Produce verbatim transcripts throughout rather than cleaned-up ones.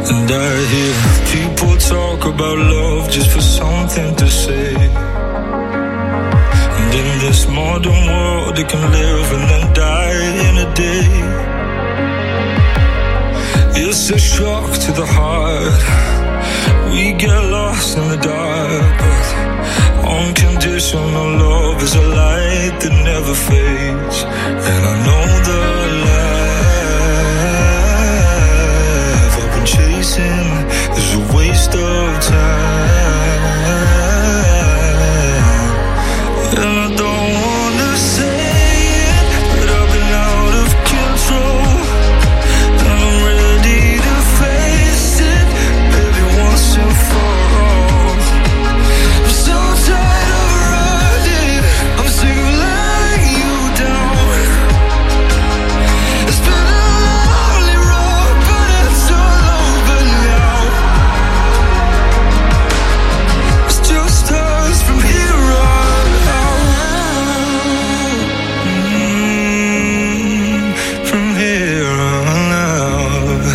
And I hear people talk about love just for something to say. And in this modern world it can live and then die in a day. It's a shock to the heart. We get lost in the dark, but unconditional love is a light that never fades. And I know the life I've been chasing is a waste of time. And I don't wanna say it, but I've been out of control. And I'm ready to face it, baby, once and for all. I'm so tired of running, I'm sick of letting you down. It's been a lonely road, but it's all over now. It's just us from here on out. Mm, from here on out.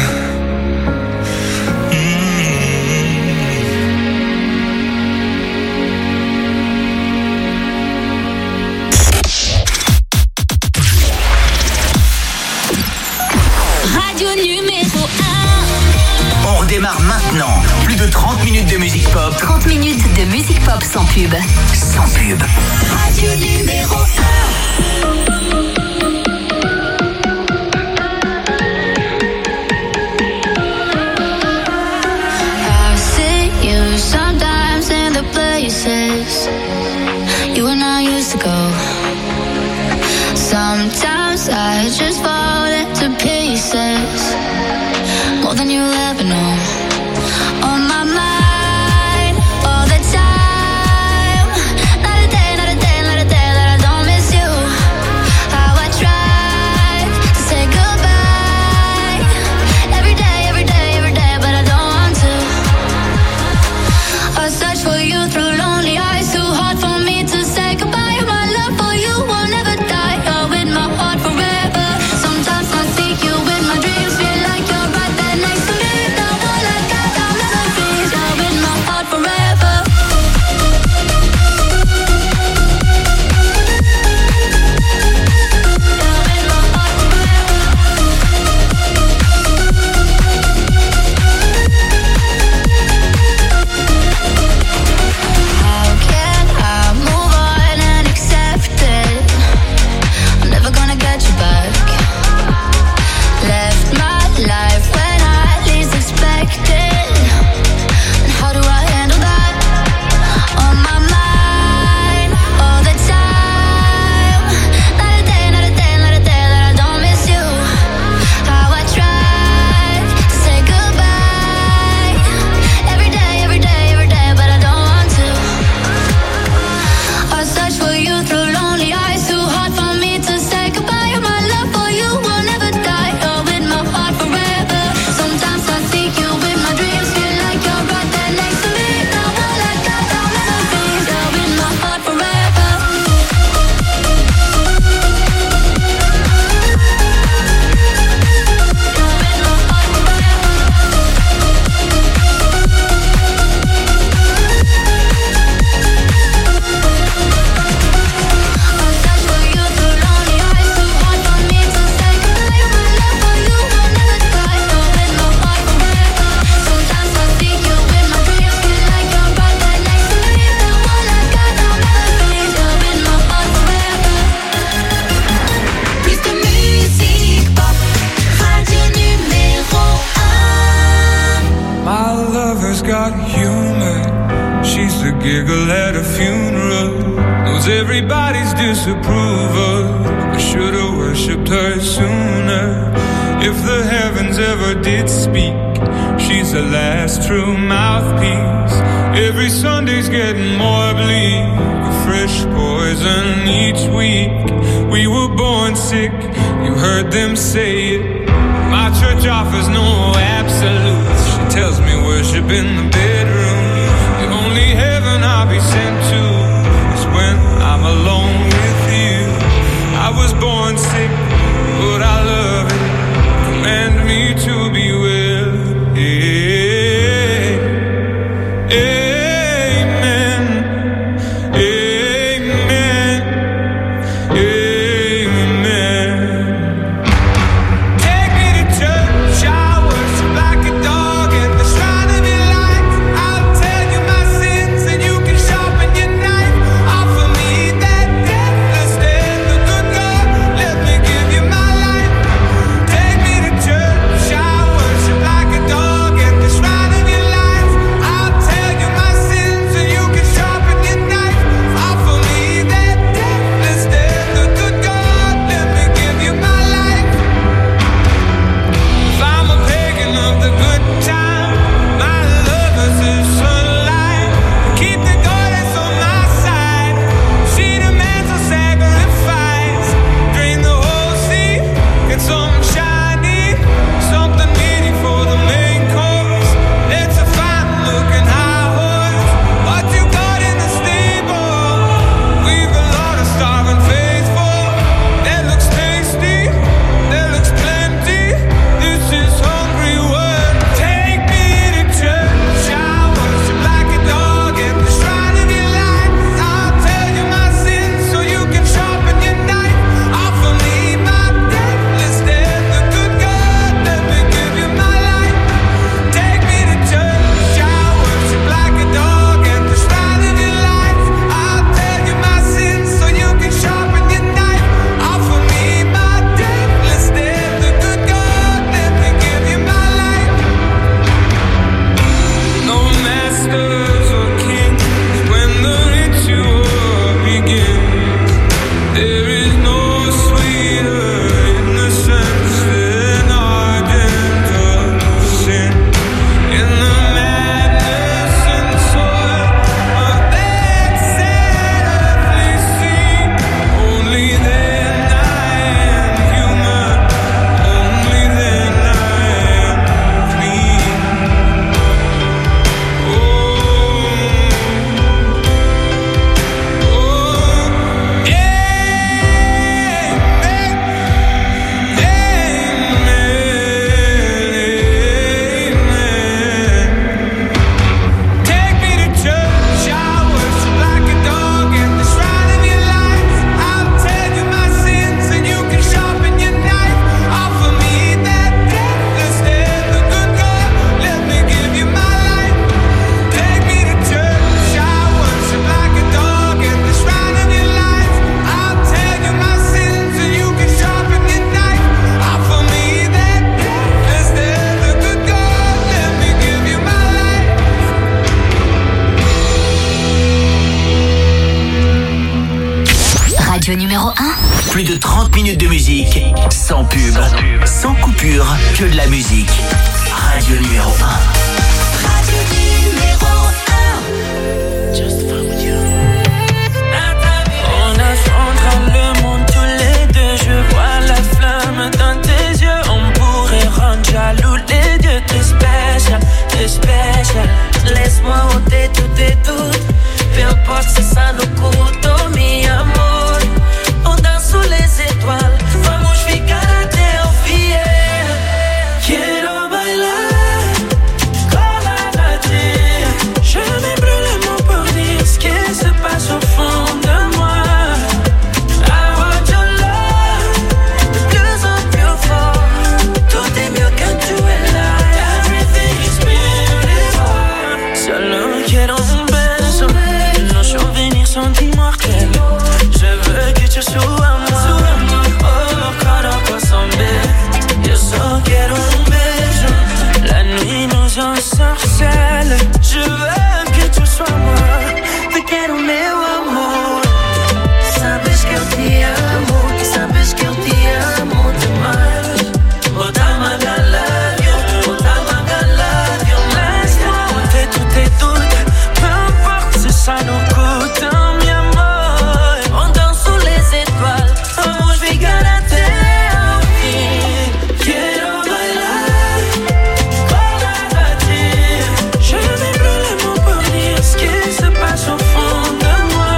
Radio numéro un. On redémarre maintenant. Plus de trente minutes de musique pop. trente minutes de musique pop sans pub. Sans pub. Radio numéro un. I see you sometimes in the places you and I used to go. Sometimes I just fall into pieces, more than you'll ever know. On my mind all the time, not a day, not a day, not a day that I don't miss you. How I try to say goodbye every day, every day, every day, but I don't want to. I search for you through lonely eyes, too hard for me to say goodbye. My love for you will never die. You're in my heart forever. Sometimes I see you in my dreams, feel like you're right there next to me. Now all I got are memories. You're in my heart forever. How can I move on and accept it? I'm never gonna get you back. Left my life when I least expected. And how do I handle that? On my mind all the time. Not a day, not a day, not a day that I don't miss you. How I tried to say goodbye every day, every day, every day, but I don't want to. I search for you through lonely eyes, too hard for me to say goodbye. My love for you will never die. You're in my heart forever. Sometimes I see you in my dreams, feel like you're right there next to me. Now all I got are memories. You're in my heart forever. I search for you through lonely eyes, too hard for me to say goodbye. My love for you will never die. You're in my heart forever. Sometimes I see you in my dreams, feel like you're right there next to me. Now all I got are memories. You're in my heart forever. Plus de musique pop. Radio numéro un. My lover's got humor. She's the giggle at a funeral. Knows everybody's disapproval. I should've worshipped her sooner. If the heavens ever did speak, she's the last true mouthpiece. Every Sunday's getting more bleak. A fresh poison each week. We were born sick, you heard them say it. My church offers no absolutes. She tells me worship in the bedroom. The only heaven I'll be sent to is when I'm alone with you. I was born sick, but I love it. Command me to be well, yeah. Radio numéro un. Plus de trente minutes de musique, sans pub, sans, pub. sans coupure, que de la musique. Radio numéro un. Radio numéro un. Just fun with you. On affrontera le monde tous les deux. Je vois la flamme dans tes yeux. On pourrait rendre jaloux les dieux. T'es spécial, t'es spécial. Laisse-moi ôter tous tes doutes. Peu importe si ça nous coûte, oh mi amor. On danse sous les étoiles. Vamos ficar até ao fiel. Quiero bailar con la latina. Je me brûle mon pour dire ce qui se passe au fond de moi. I want your love, de plus en plus fort. Tout est mieux quand tu es là. Everything is beautiful. Solo quiero un beso. Nos souvenirs sont immortels. Je veux que tu sois moi. Oh, cada cosa belle. Yo solo quiero un beso. La nuit nous ensorcelle. Je veux que tu sois moi. Te quiero meu amor. Sabes que eu te amo. Sabes que eu te amo demais. Bota-me a galagio. Bota-me a galagio. Laisse-moi ôter tous tes doutes. Peu importe si ça nous coûte, mi amor. On danse sous les étoiles. Vamos ficar até ao fim. Quiero bailar con la latina. Je me brûle mon pour dire ce qui se passe au fond de moi.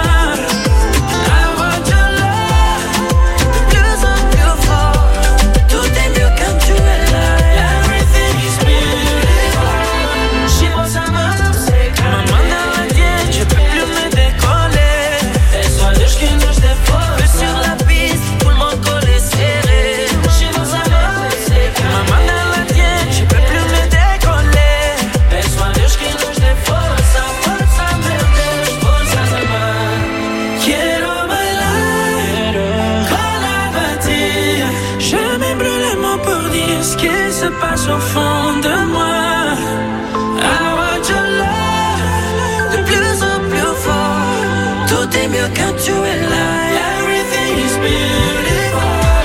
I want your love, de plus en plus fort. Tout est mieux quand tu es là. Everything is beautiful. Chimos amando, ma main dans la tienne, je peux plus me décoller. Et soit Dieu qui nous défend. Feu sur la piste, tout le monde collé serré. Chimos amando, ma main dans la tienne, je peux plus me décoller. Et soit Dieu qui nous défend. Forza, forza, meu Deus, forza demais. Quiero bailar con la latina. Je me brûle mon pour dire ce qui se passe au fond de moi. I want your love, de plus en plus fort. Tout est mieux quand tu es là. Everything is beautiful.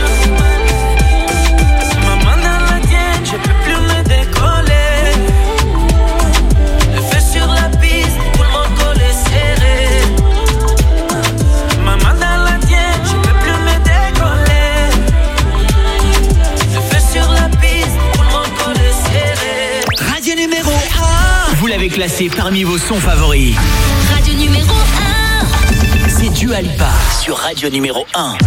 Ma main dans la tienne, je peux plus me décoller. Le feu sur la piste, tout le monde collé serré. Ma main dans la tienne, je peux plus me décoller. Le feu sur la piste, tout le monde collé serré. Radio numéro un. Vous l'avez classé parmi vos sons favoris. Radio numéro un. C'est Dua Lipa sur Radio numéro un.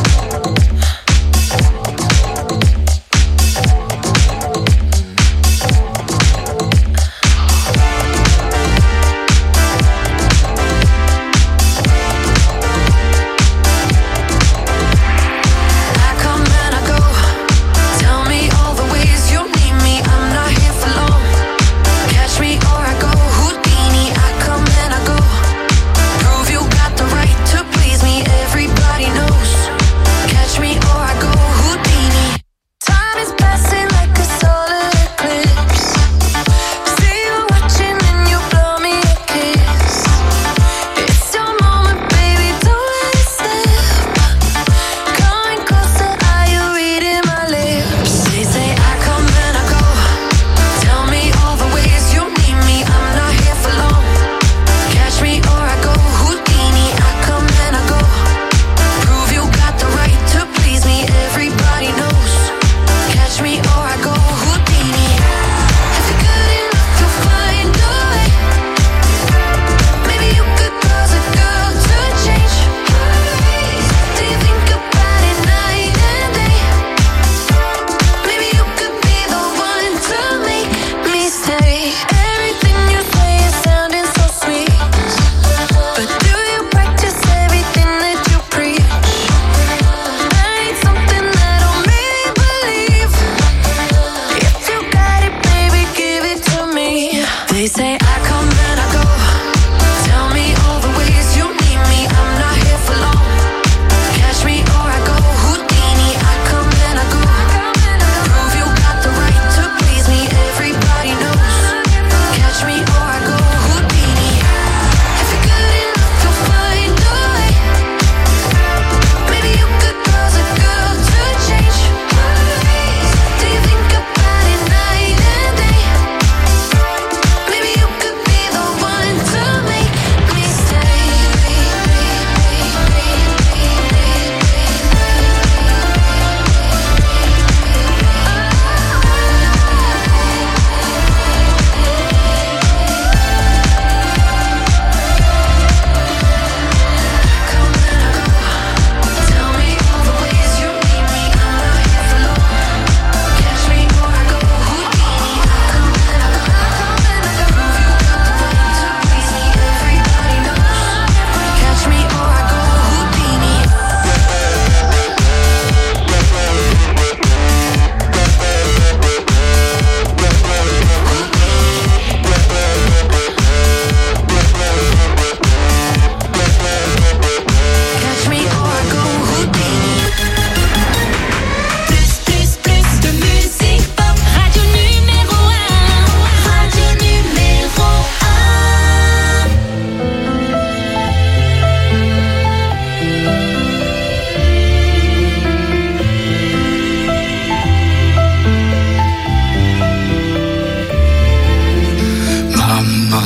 I come and I go. Tell me all the ways you need me. I'm not here for long. Catch me or I go Houdini. I come and I go. Prove you got the right to please me. Everybody knows. Catch me or I go Houdini. Time is passing like a solar eclipse. See you watching and you blow me a kiss. It's your moment, baby. Don't let it slip. Coming closer, are you reading my lips? They say I come and I go. Tell me all the ways you need me. I'm not here for long. Catch me or I go Houdini. I come and I go. Prove you got the right to please me. Everybody knows. Catch me or I go Houdini. If you're good enough, you'll find a way. Maybe you could cause a girl to change. Do you think about it night and day? Maybe you could be the one to make me stay. Everything you say is sounding so sweet, but do you practice everything that you preach? I need something that'll make me believe. If you got it, baby, give it to me. They say I come and I go. Tell me all the ways you need me. I'm not here for long. Catch me or I go Houdini. I come and I go. Prove you got the right to please me. Everybody knows. Catch me or I go Houdini. If you're good enough, you'll find a way.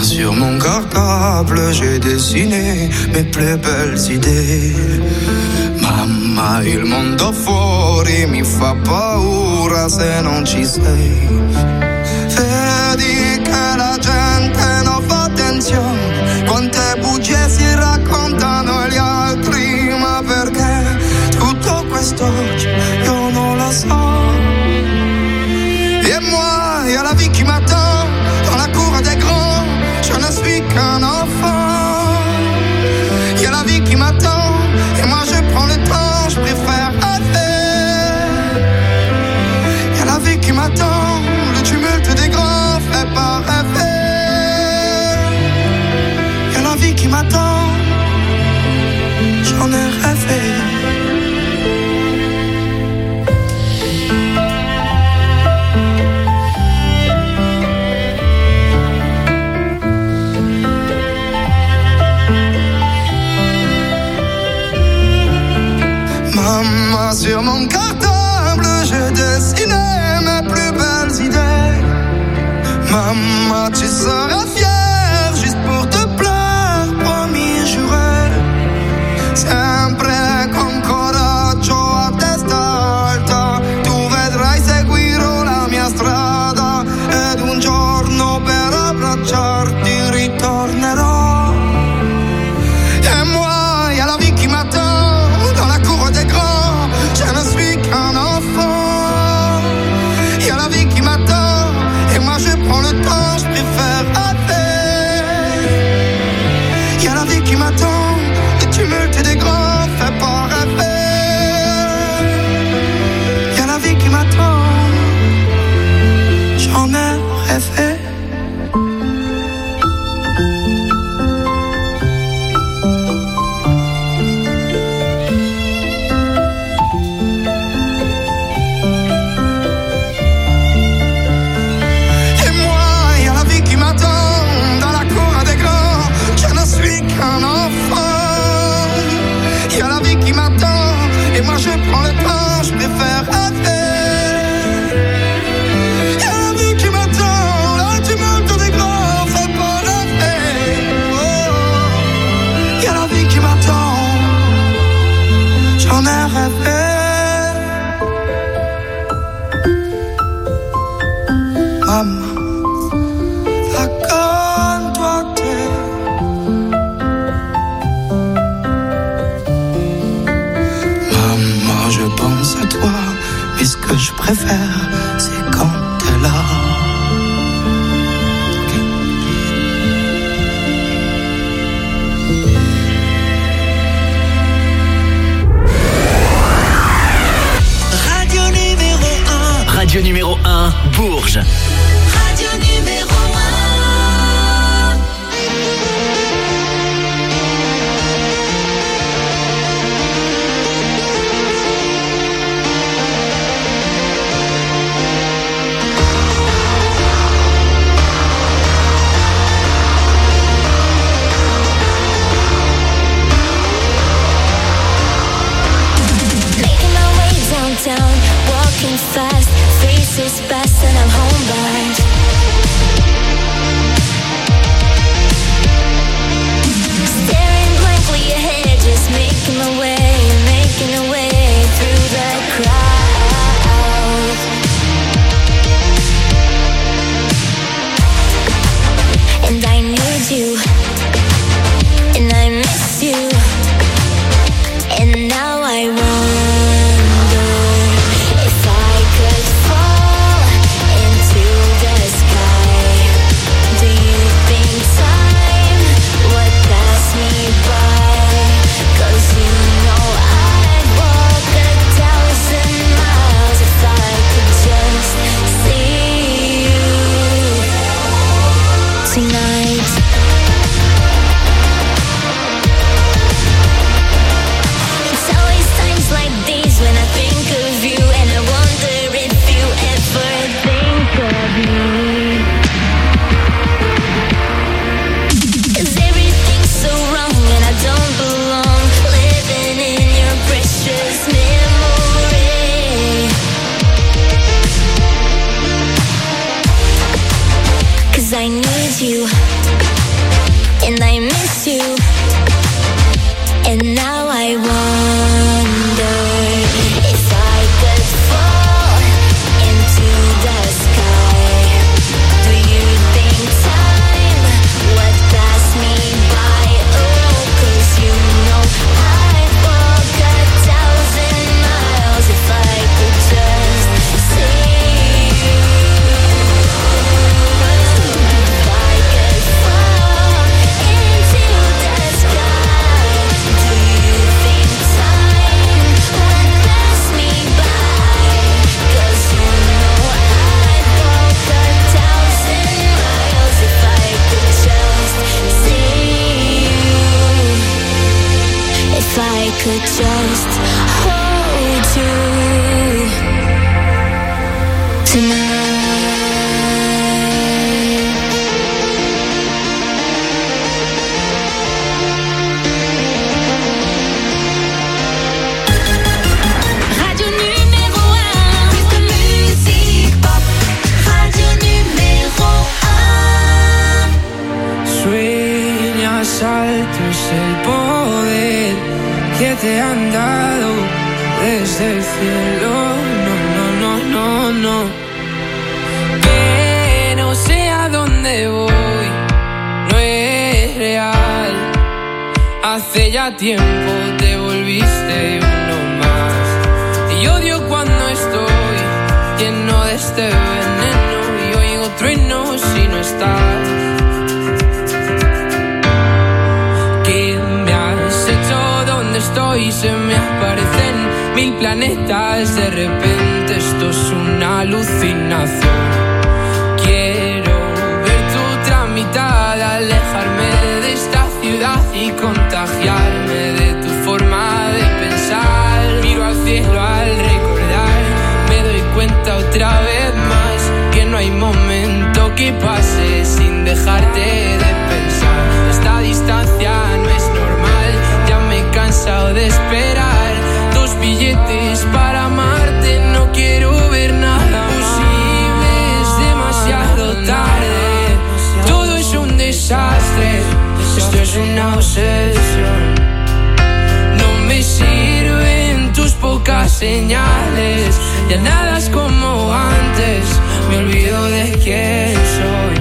Sur mon cartable, j'ai dessiné mes plus belles idee. Mamma, il mondo fuori mi fa paura se non ci sei. Vedi che la gente non fa attenzione, quante bugie si raccontano gli altri, ma perché tutto questo oggi io non lo so. Et moi, y'a la vie qui m'attend dans la cour des grands, je ne suis qu'un enfant. Y'a la vie qui m'attend et moi je prends le temps, je préfère rêver. Y'a la vie qui m'attend, le tumulte des grands fait pas rêver. Y'a la vie qui m'attend, j'en ai rêvé. Maman, sur mon cartable, j'ai dessiné mes plus belles idées. Maman, tu seras fière juste pour te plaire, promis, juré. Sempre con coraggio a testa alta, tu vedrai seguirò la mia strada ed un giorno per abbracciarti ritornerò. Et moi, y'a la vie qui m'attend dans la cour des grands, je ne suis qu'un enfant. Y'a la vie qui m'attend et moi je prends le temps, je préfère rêver. Y'a la vie qui m'attend, le tumulte des grands fait pas rêver. Y'a la vie qui m'attend, j'en ai rêvé. Un enfant, il y a la vie qui m'attend et moi je prends le temps, je préfère rêver. Il y a la vie qui m'attend, là tu tumulte des grands fait pas rêver. Il y a la vie qui m'attend, j'en ai rêvé. Maman, à toi, mais ce que je préfère, c'est quand t'es là. Okay. Radio numéro un. Radio numéro un, Bourges. Radio numéro down, walking fast, faces fast and I'm homebound. Staring blankly ahead, just making my way, making my way through the crowd. And I need you, and I miss you, and now I wonder if I could fall into the sky. Do you think time would pass me by? 'Cause you know I'd walk a thousand miles if I could just see you tonight. It's always times like these when I think of you, and I wonder if you ever think of me. 'Cause everything's so wrong and I don't belong, living in your precious memory. 'Cause I need you. could just hold you tonight. Radio numéro un. Plus de musique pop. Radio numéro un. Sueñas alto es el poder que te han dado desde el cielo. No, no, no, no, no. Que no sé a dónde voy, no es real. Hace ya tiempo te volviste uno más. Y odio cuando estoy lleno de este veneno y oigo truenos si no estás. ¿Qué me has hecho? ¿Dónde estoy? Se me aparecen mil planetas. De repente esto es una alucinación. Quiero ver tu tramitada, alejarme de esta ciudad y contagiarme de tu forma de pensar. Miro al cielo al recordar, me doy cuenta otra vez más que no hay momento que pase sin dejarte de pensar. Esta distancia no es normal, ya me he cansado de esperar. Dos billetes para amarte, no quiero ver nada posible, es demasiado tarde. Todo es un desastre, esto es una obsesión. No me sirven tus pocas señales, ya nada es como antes, me olvido de quién soy.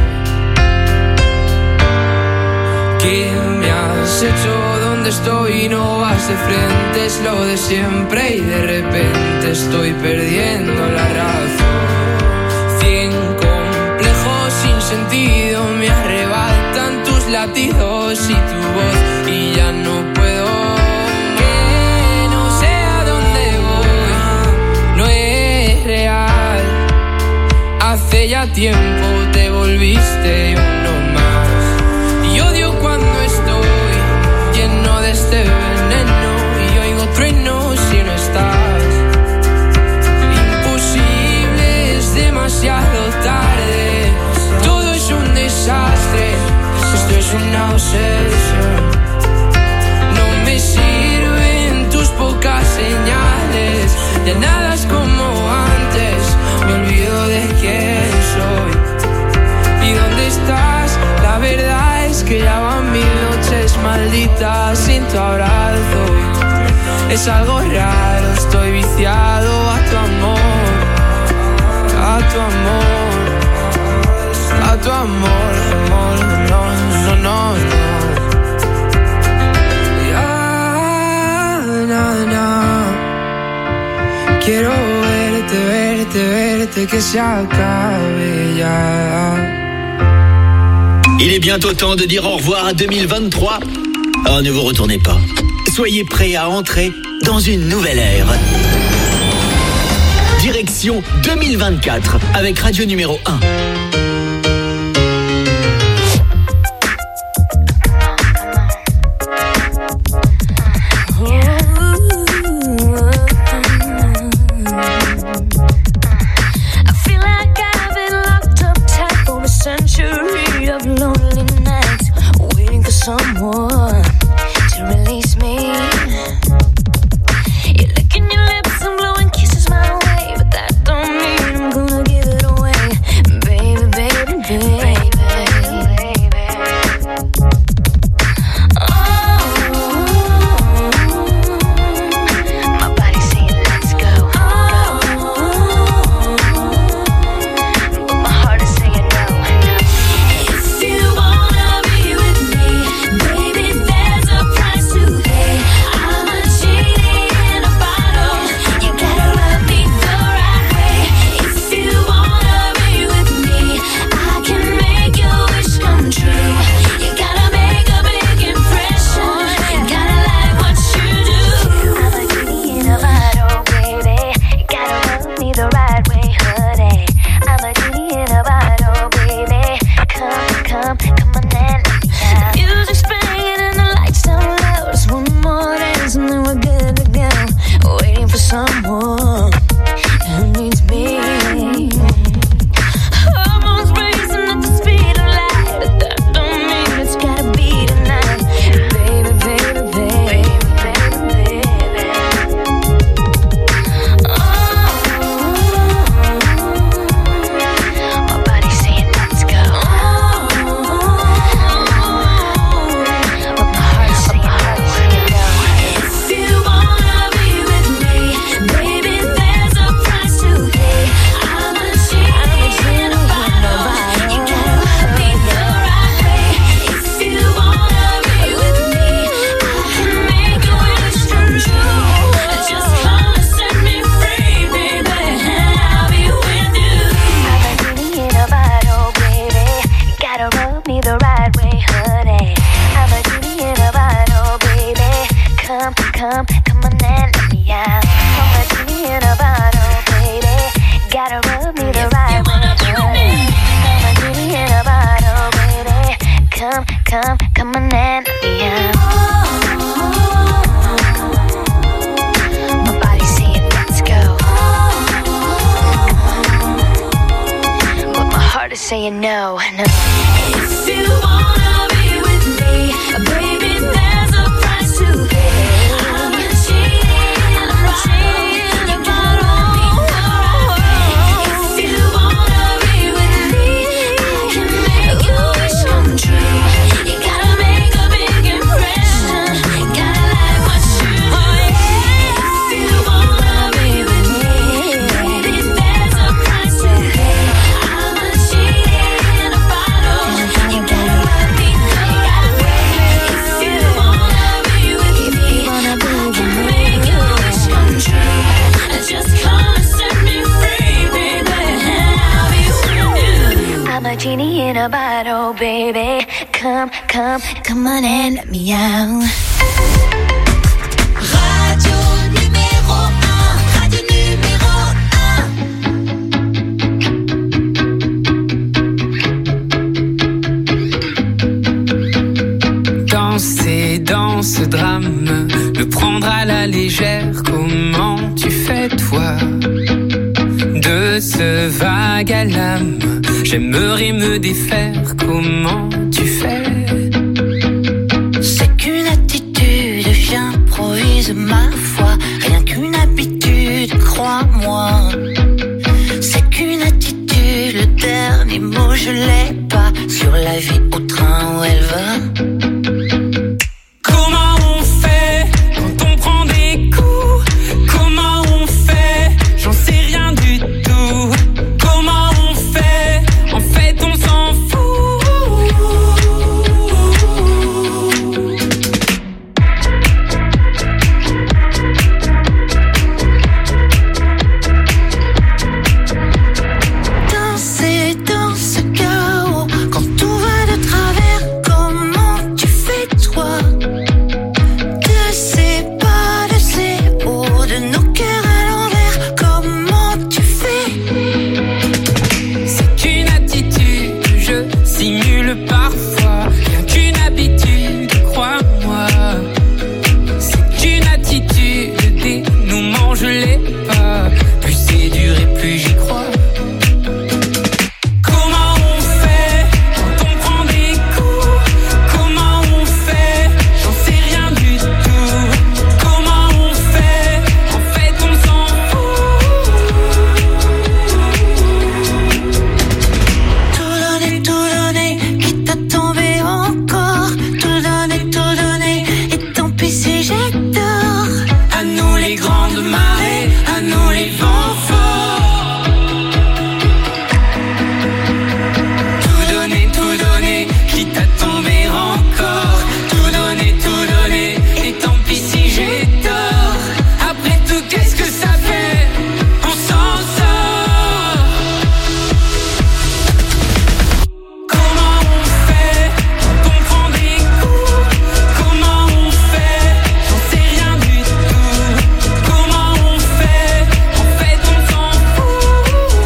¿Qué me has hecho? ¿Dónde estoy? No vas de frente, es lo de siempre y de repente estoy perdiendo la razón. Cien complejos sin sentido me arrebatan tus latidos y tu voz y ya no puedo. Que no sé a dónde voy, no es real. Hace ya tiempo te volviste uno más. Y odio cuando estoy lleno de este veneno y oigo truenos si no estás. Imposible, es demasiado tarde. Todo es un desastre, esto es una obsesión. No me sirven tus pocas señales, ya nada es como antes, me olvido de quién soy. ¿Y dónde estás? La verdad es que ya van mil noches malditas sin tu abrazo. Es algo raro, estoy viciado a tu amor, a tu amor, a tu amor, amor, no, no, no, no. Ya, no, no. Quiero verte, verte, verte, que se acabe ya. Il est bientôt temps de dire au revoir à deux mille vingt-trois. Oh, ne vous retournez pas. Soyez prêts à entrer dans une nouvelle ère. Direction deux mille vingt-quatre avec Radio numéro un. Someone to release me. You're licking your lips and blowing kisses my way, but that don't mean I'm gonna give it away, baby, baby, baby. Oh, my body's saying let's go. Oh, but my heart is saying no. If you wanna be with me, baby, Gotta rub me the right way, honey. I'm a genie in a bottle, baby. Come, come, come on and let me out. I'm a genie in a bottle, baby. Gotta rub me the right way, honey. I'm a genie in a bottle, baby. Come, come, come on and let me out. My body's saying let's go, but my heart is saying no, no. If you wanna be with me, baby, there's a price to pay. I'm a genie in a bottle. If you wanna be with me, I can make your wish come true. You gotta make a big impression. Gotta like what you do. If you wanna be with me, baby, there's a price to pay. I'm a genie in a bottle. You gotta love me the right way. If you wanna be with me, I can make your wish come true. Just come and set me free, baby, and I'll be with you. I'm a genie in a bottle, baby. Come, come, come on and let me out. Radio numéro un, radio numéro un. Danser dans ce drame, le prendre à la légère, comment tu fais toi? De ce vague à l'âme, j'aimerais me défaire, comment tu fais? C'est qu'une attitude, j'improvise ma foi. Rien qu'une habitude, crois-moi. C'est qu'une attitude, le dernier mot je l'ai pas. Sur la vie au train où elle va. Comment on fait quand on prend des coups? Comment on fait? J'en sais rien du tout. Comment on fait? En fait on s'en fout. Danser dans ce chaos, quand tout va de travers, comment tu fais toi? De ces pas, de ces hauts, de nos cœurs à l'envers, comment tu fais? C'est qu'une attitude, je simule parfois. Rien qu'une habitude, crois-moi. C'est qu'une attitude, le dénouement je l'ai pas. Plus c'est dur et plus j'y crois. Comment on fait quand on prend des coups? Comment on fait? J'en sais rien du tout. Comment on fait? En fait on s'en fout. Tout donner, tout donner, quitte à tomber encore. Tout donner, tout donner, et tant pis si j'ai tort. À nous les grandes marées, à nous les vents forts. Tout donner, tout donner, quitte à tomber encore. Tout donner, tout donner, et tant pis si j'ai tort. Après tout, qu'est-ce que ça fait? On s'en sort. Comment on fait quand on prend des coups? Comment on fait? J'en sais rien du tout. Comment on fait? En fait on s'en fout.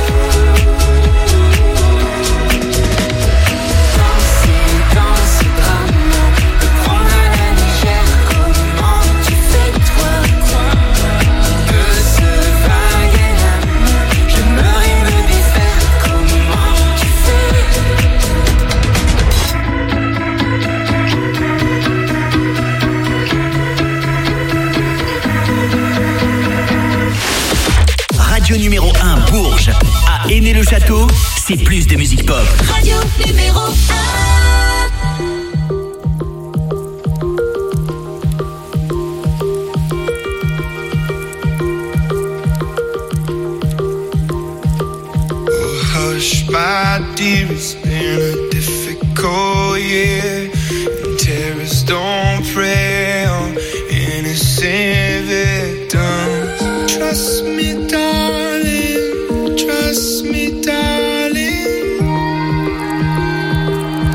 Danser dans ce drame, le prendre à la légère, comment tu fais toi? De ce vague à l'âme, j'aimerais me défaire, comment tu fais? Radio numéro un Bourges, à Aîné-le-Château, c'est plus de musique pop. Radio numéro un. Hush, my dear, it's been a difficult year. And terrorists don't prey on innocent victims. Trust me, darling. Trust me, darling.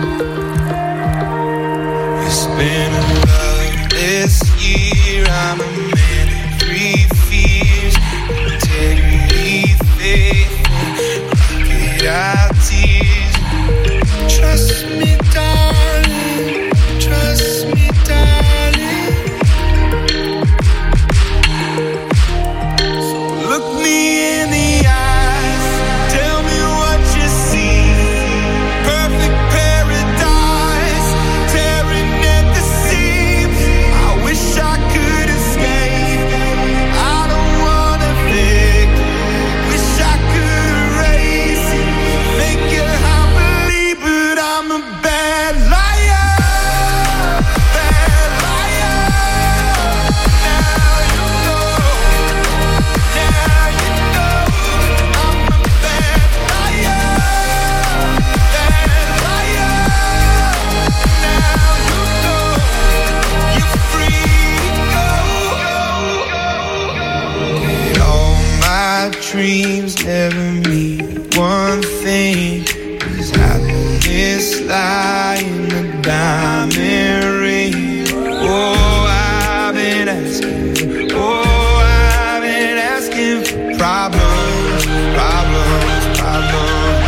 I'm a man of three fears. Integrity, faith, get out tears. Trust me, darling. Trust me, darling. So look me in the eyes. Tell me what you see. Perfect paradise, tearing at the seams. I wish I could escape. I don't wanna think. Wish I could erase it. Make your heart believe, but I'm a bad liar. Bad liar. Now you know. Now you know. I'm a bad liar. Bad liar. Now you know. You're free to go. Did all my dreams never mean one thing? Does happiness lie in the diamond ring? Oh, I've been asking. Oh, I've been asking for problems, problems, problems.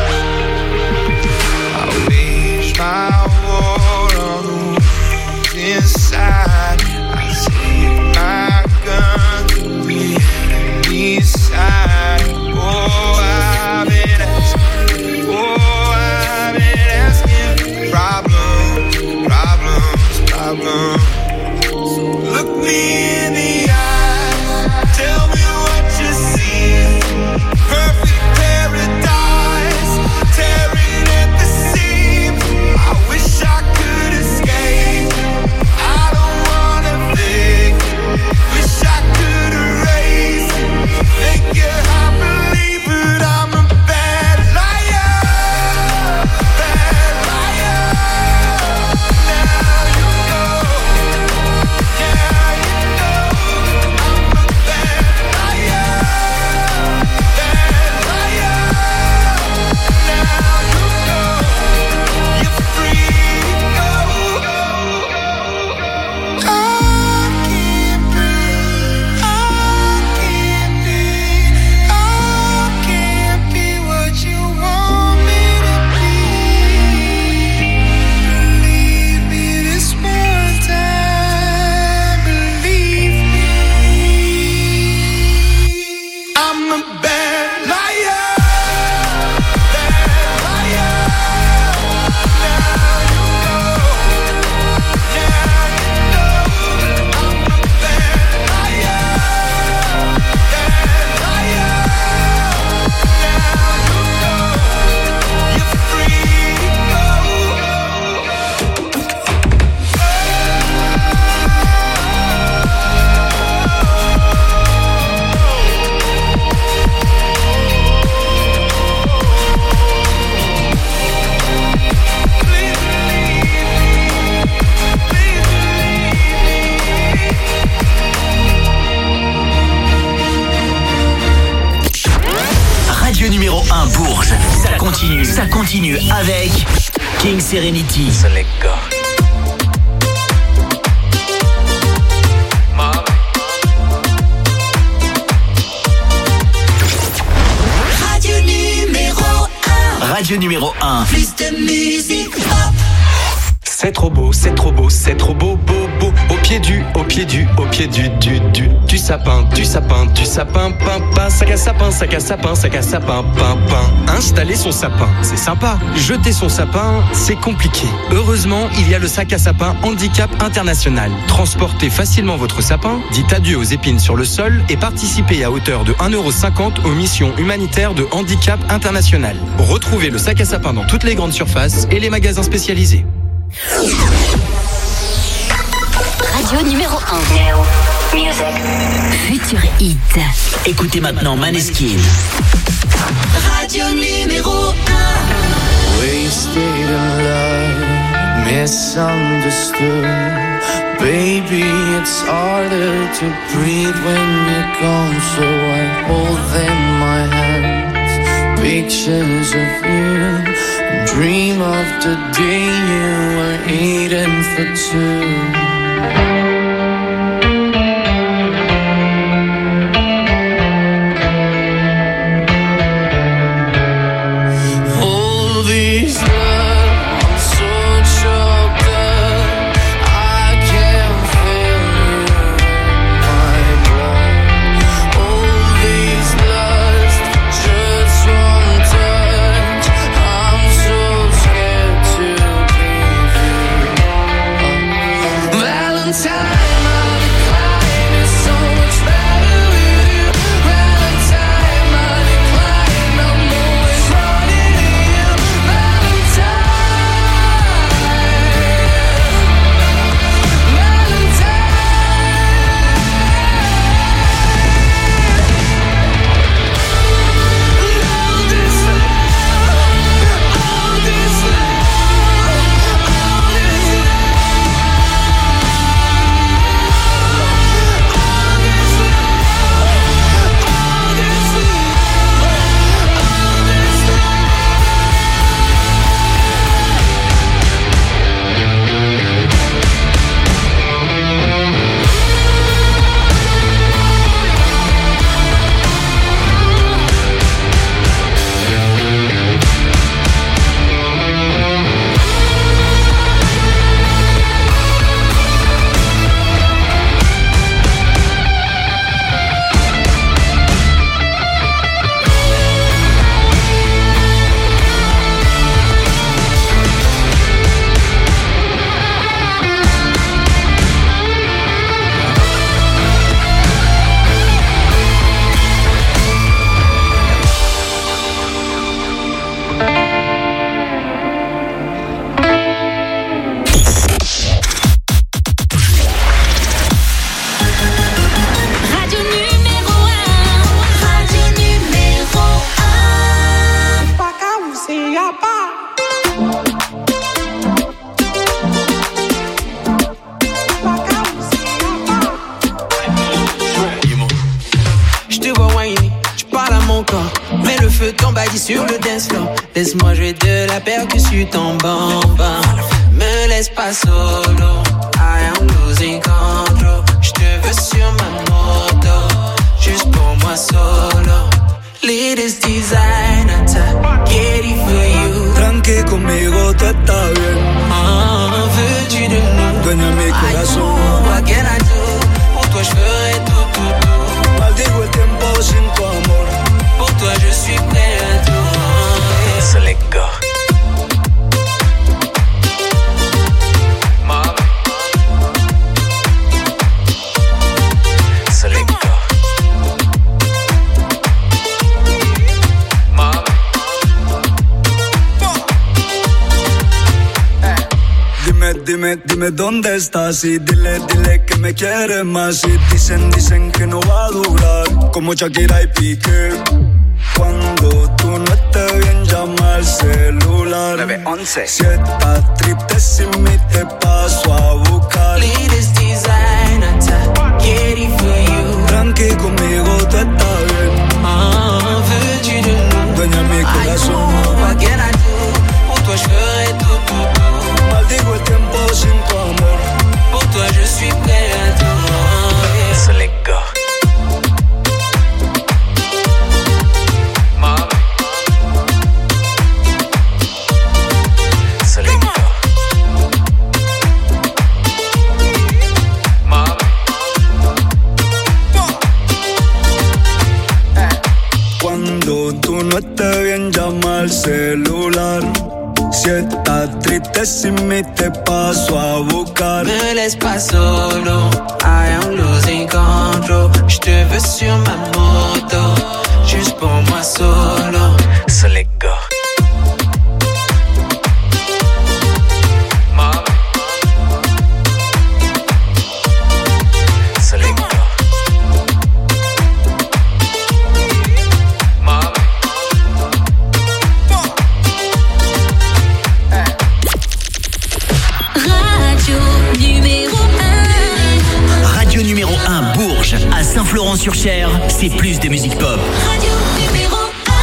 I wage my war on the wounds inside. I take my gun to the enemy's side. Oh, I've been asking. Oh, I've been asking for problems, problems, problems. So look me in the eyes. Tell me what you see. Perfect paradise, tearing at the seams. I wish I could escape. I don't wanna think. Wish I could erase it. Make your heart believe, but I'm a bad liar. Bad liar. Now you know. Now you know. I'm a bad liar. Bad liar. Now you know. You're free to go. I can't breathe. I can't be. I can't be what you want me to be. Believe me this one time. Believe me. I'm a bad liar. Bad liar. Now you know. Now you know. I'm a bad liar. Bad liar. Now you know. You're free to go. Radio numéro un Bourges. Ça continue, ça continue avec King Serenity. Radio numéro un. Radio numéro un. Plus de musique pop. C'est trop beau, c'est trop beau, c'est trop beau, beau, beau. Au pied du, au pied du, au pied du, du, du, du sapin, du sapin, du sapin, pain, pain, sac à sapin, sac à sapin, sac à sapin, pain, pain. Installer son sapin, c'est sympa. Jeter son sapin, c'est compliqué. Heureusement, il y a le sac à sapin Handicap International. Transportez facilement votre sapin, dites adieu aux épines sur le sol et participez à hauteur de un euro cinquante aux missions humanitaires de Handicap International. Retrouvez le sac à sapin dans toutes les grandes surfaces et les magasins spécialisés. Radio numéro un. Futur Hit. Écoutez maintenant Maneskin. Radio numéro un. Wasted in love, misunderstood. Baby, it's harder to breathe when you're gone, so I hold them in my hands. Pictures of you, dream of the day you were eating for two. body sur le dance floor. Laisse-moi jouer de la percussion en bamba. Me laisse pas solo, I am losing control. J'te veux sur ma moto, juste pour moi solo. Latest designer, get it for you. Tranqui conmigo, tú estás bien. Ah, veux-tu de nous? Dueña mi corazón. What can I do? Pour toi je ferai tout, tout, tout. Maldigo el tiempo sin tu amor. Pour toi je suis prêt à tout. So let go. So let go. Dime, dime, dime dónde estás y dile, dile que me quieres más. Y dicen, dicen que no va a durar como Shakira y Piqué. Cuando tú no estés bien, llama al celular nueve once. Si estás triste sin mí, te paso a buscar. Latest designer, get it for you. Tranqui conmigo, tú estás bien. Ah, veux-tu de nous? Dueña mi corazón. What can I do? Pour toi je ferai tout, tout, tout. Maldigo el tiempo sin tu amor. Pour toi je suis prêt à tout. So let go. So let go. Cuando tú no estés bien, llama al celular. Si estás triste sin mí, te paso a buscar. Me laisse pas solo, I am losing control. J'te veux sur ma moto, juste pour moi solo. So let go. So let go. Radio numéro un. Radio numéro un Bourges, à Saint-Florent-sur-Cher, c'est plus de musique pop. Radio numéro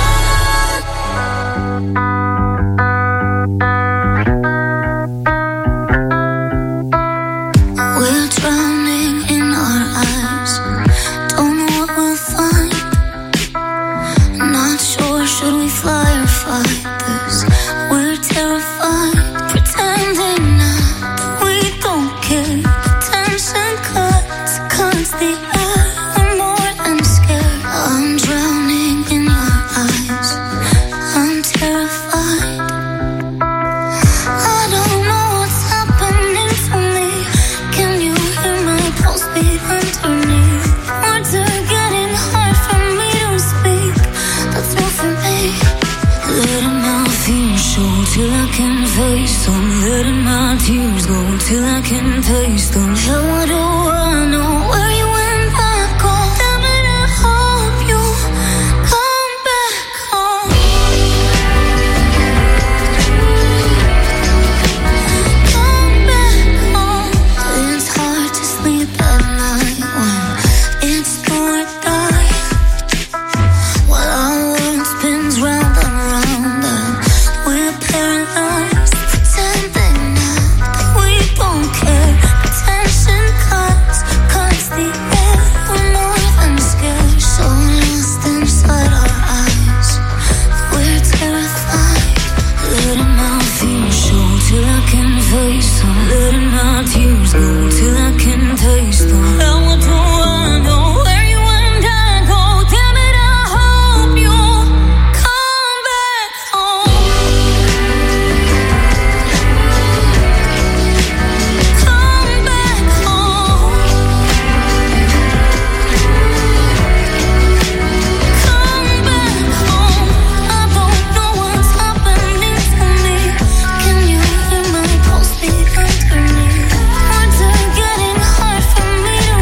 un. We're drowning in our eyes. Don't know what we'll find. Not sure, should we fly or fight this? We're terrified, pretending not that we don't care. Tension cuts, cuts the air. We're more than scared. I'm drowning in your eyes. I'm terrified. I don't know what's happening to me. Can you hear my pulse beat underneath? Words are getting hard for me to speak. That's not for me. Letting my fears show till I can face them. Letting my tears go till I can taste them. Hell, what do I know? Where you went back home? Tell me to hope you come back home. Come back home. It's hard to sleep at night when it's do or die. While our world spins round and round and we're paralyzed, pretending not that we don't care. Tension cuts, cuts the air. We're more than scared, so lost inside our eyes. We're terrified, letting my fears show till I can face them. Letting my tears go till I can taste them. Now what do I know? Where you and I go? Damn it, I hope you come back home. Come back home. Come back home. I don't know what's happening to me. Can you hear my pulse beat underneath? Words are getting hard for me to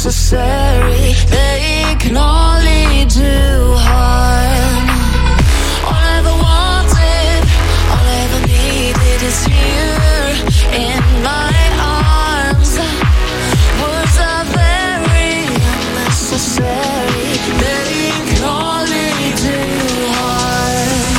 unnecessary. They can only do harm. All I ever wanted, all I ever needed is here in my arms. Words are very unnecessary. They can only do harm.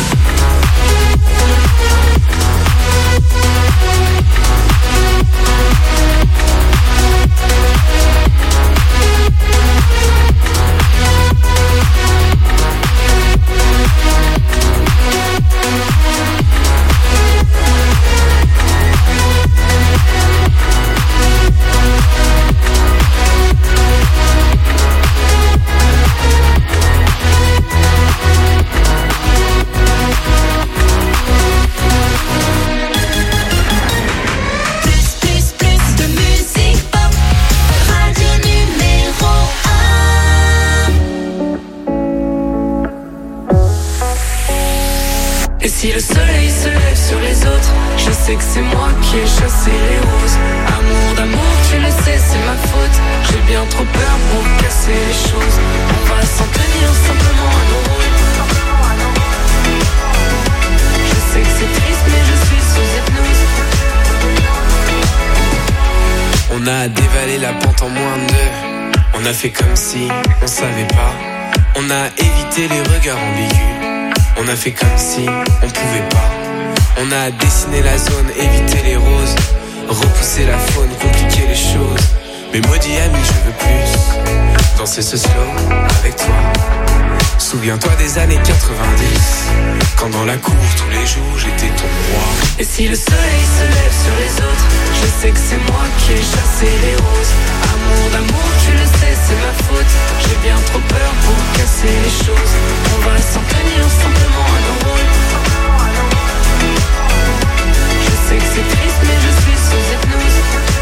Si le soleil se lève sur les autres, je sais que c'est moi qui ai chassé les roses. Amour d'amour, tu le sais, c'est ma faute. J'ai bien trop peur pour casser les choses. On va s'en tenir simplement à nos rôles. Je sais que c'est triste, mais je suis sous hypnose. On a dévalé la pente en moins de deux. On a fait comme si on savait pas. On a évité les regards ambigus. On a fait comme si on pouvait pas. On a dessiné la zone, évité les roses, repousser la faune, compliquer les choses. Mais maudit ami, je veux plus danser ce slow avec toi. Souviens-toi des années quatre-vingt-dix, quand dans la cour tous les jours j'étais ton roi. Et si le soleil se lève sur les autres, je sais que c'est moi qui ai chassé les roses. Amour d'amour, tu le sais, c'est ma faute. J'ai bien trop peur pour casser les choses. On va s'en tenir simplement à nos rôles. Je sais que c'est triste, mais je suis sous hypnose.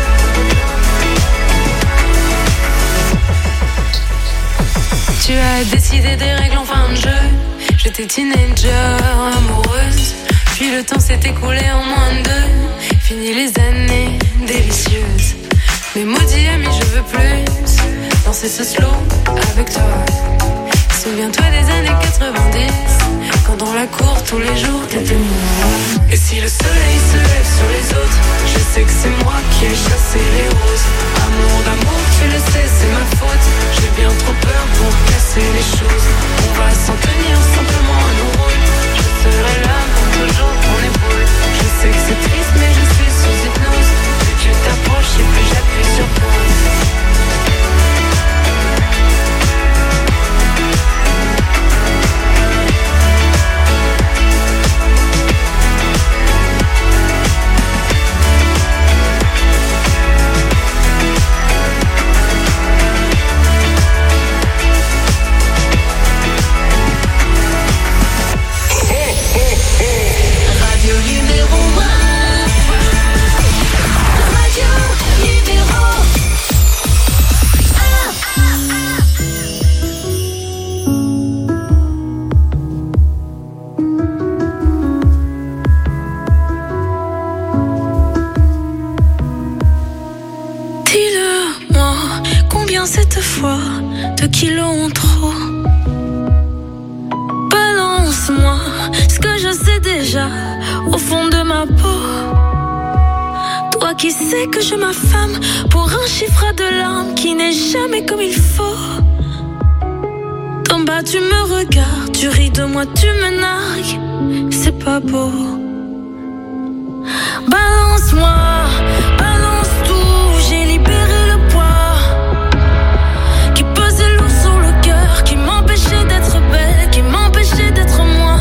Tu as décidé des règles en fin de jeu. J'étais teenager, amoureuse. Puis le temps s'est écoulé en moins de deux. Fini les années délicieuses. Mais maudit ami, je veux plus danser ce slow avec toi. Souviens-toi des années quatre-vingt-dix, quand dans la cour tous les jours t'étais moi. Et si le soleil se lève sur les autres, je sais que c'est moi qui ai chassé les roses. Amour d'amour, tu le sais, c'est ma faute. J'ai bien trop peur pour casser les choses. On va s'en tenir simplement à nos rôles. Je serai là pour toujours ton épaule. Je sais que c'est triste, mais je suis sous hypnose. Plus tu t'approches et plus j'appuie sur pause. Cette fois, deux kilos en trop. Balance-moi ce que je sais déjà au fond de ma peau. Toi qui sais que je m'affame pour un chiffre de larmes qui n'est jamais comme il faut. D'en bas tu me regardes, tu ris de moi, tu me nargues. C'est pas beau. Balance-moi, balance tout, j'ai libéré le poids qui m'empêchait d'être belle, qui m'empêchait d'être moi.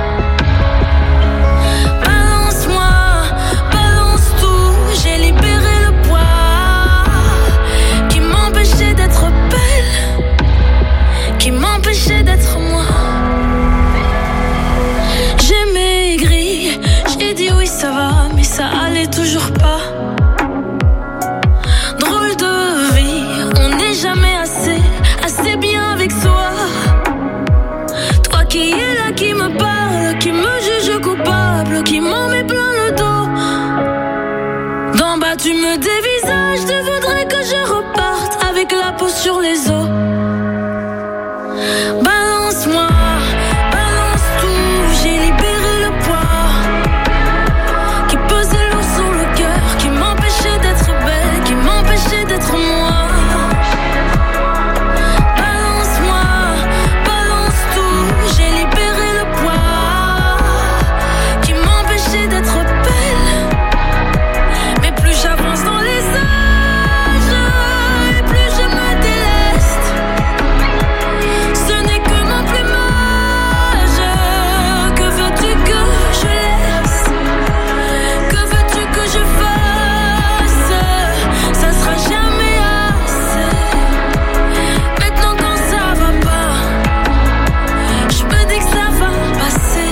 Balance-moi, balance tout, j'ai libéré le poids qui m'empêchait d'être belle, qui m'empêchait d'être moi. J'ai maigri, j'ai dit oui ça va, mais ça allait toujours pas. Drôle de vie, on n'est jamais assez, assez bien avec soi. Toi qui es là, qui me parle, qui me juge coupable, qui m'en met plein le dos. D'en bas tu me dévisages, tu voudrais que je reparte avec la sur les os. Balance-moi, balance tout, j'ai libéré le poids qui pesait lourd sur le cœur, qui m'empêchait d'être belle, qui m'empêchait d'être moi. Balance-moi, balance tout, j'ai libéré le poids qui m'empêchait d'être belle. Mais plus j'avance dans les âges et plus je me déleste. Ce n'est que mon plumage. Que veux-tu que je laisse? Que veux-tu que je fasse? Ça sera jamais assez. Maintenant quand ça va pas, je me dis que ça va passer.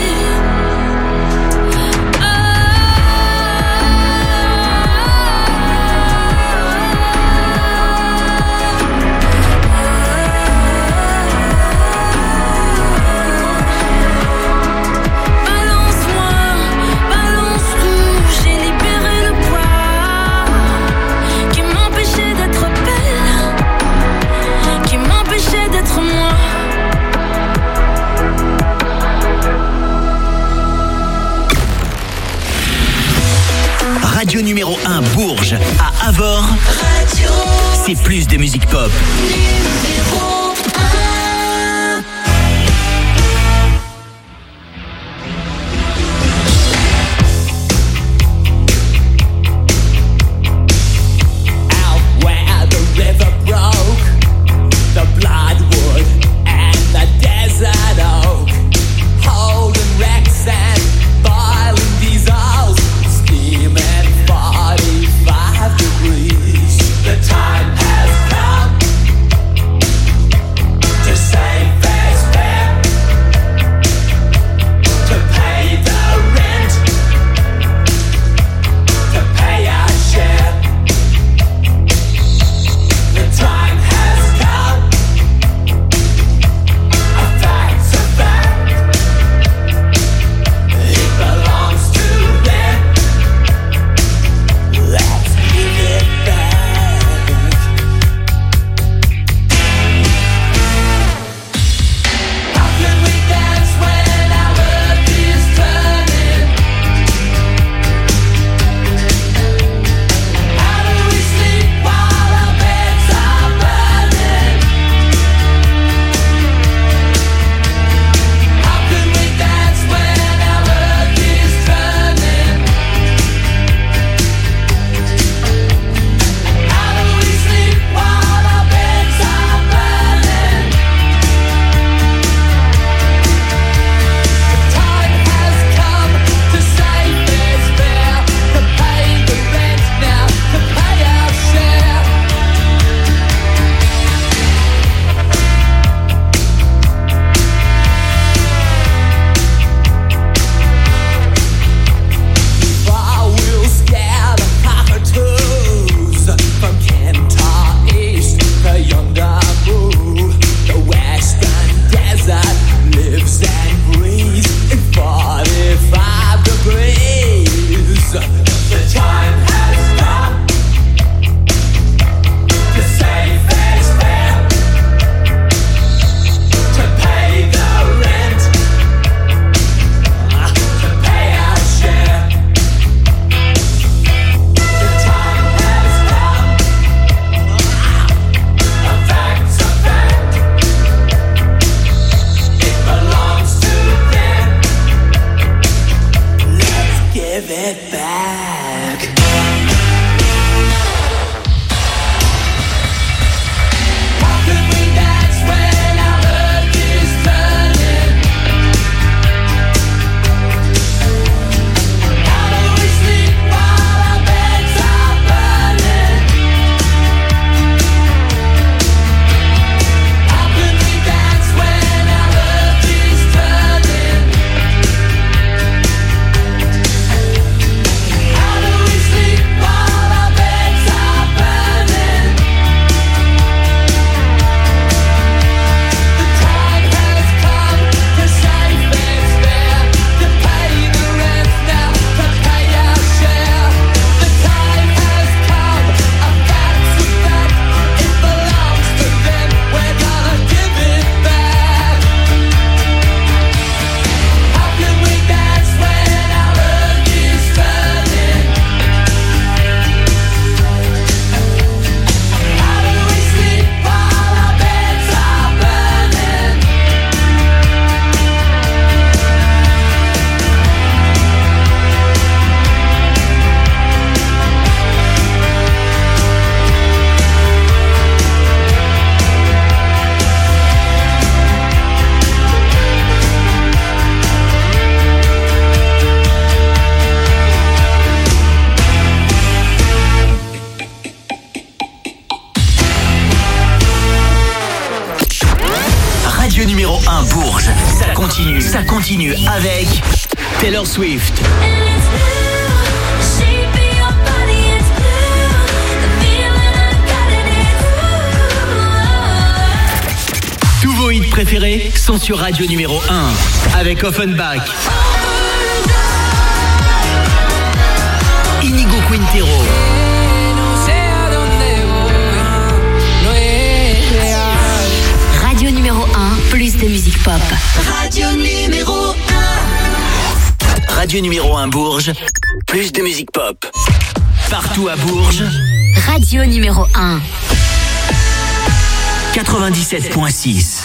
Balance-moi, balance tout, j'ai libéré le poids qui m'empêchait d'être belle, qui m'empêchait d'être moi. Radio numéro un Bourges à Avord, c'est plus de musique pop. Out where the river broke, the bloodwood and the desert oak, holding wrecks and boiling diesels, steaming forty-five degrees. The time has come to save face fair, to pay the rent, to pay our share. The time has come, a fact's a fact, it belongs to them. Let's give it back. How can we dance when our earth is turning? How do we sleep while our beds are burning? How can we dance when our earth is turning? How do we sleep while our beds are burning? The time has come to save this fare, to pay the rent now, to pay our share. I will scare the cockatoos from Kentar East, the Yonder Moon. The western desert lives and breathes in forty-five degrees. The time has come to save face fair, to pay the rent, to pay our share. The time has come, a fact's a fact, it belongs to them. Let's give it back. How can we dance when our earth is turning? How do we sleep while our beds are burning? How can we dance when our earth is turning? How continue avec Taylor Swift. Tous vos hits préférés sont sur Radio numéro un avec Offenbach, Inigo Quintero, Radio numéro un, plus de musique pop. Radio numéro un. Radio numéro un Bourges, plus de musique pop. Partout à Bourges, Radio numéro un. quatre-vingt-dix-sept virgule six.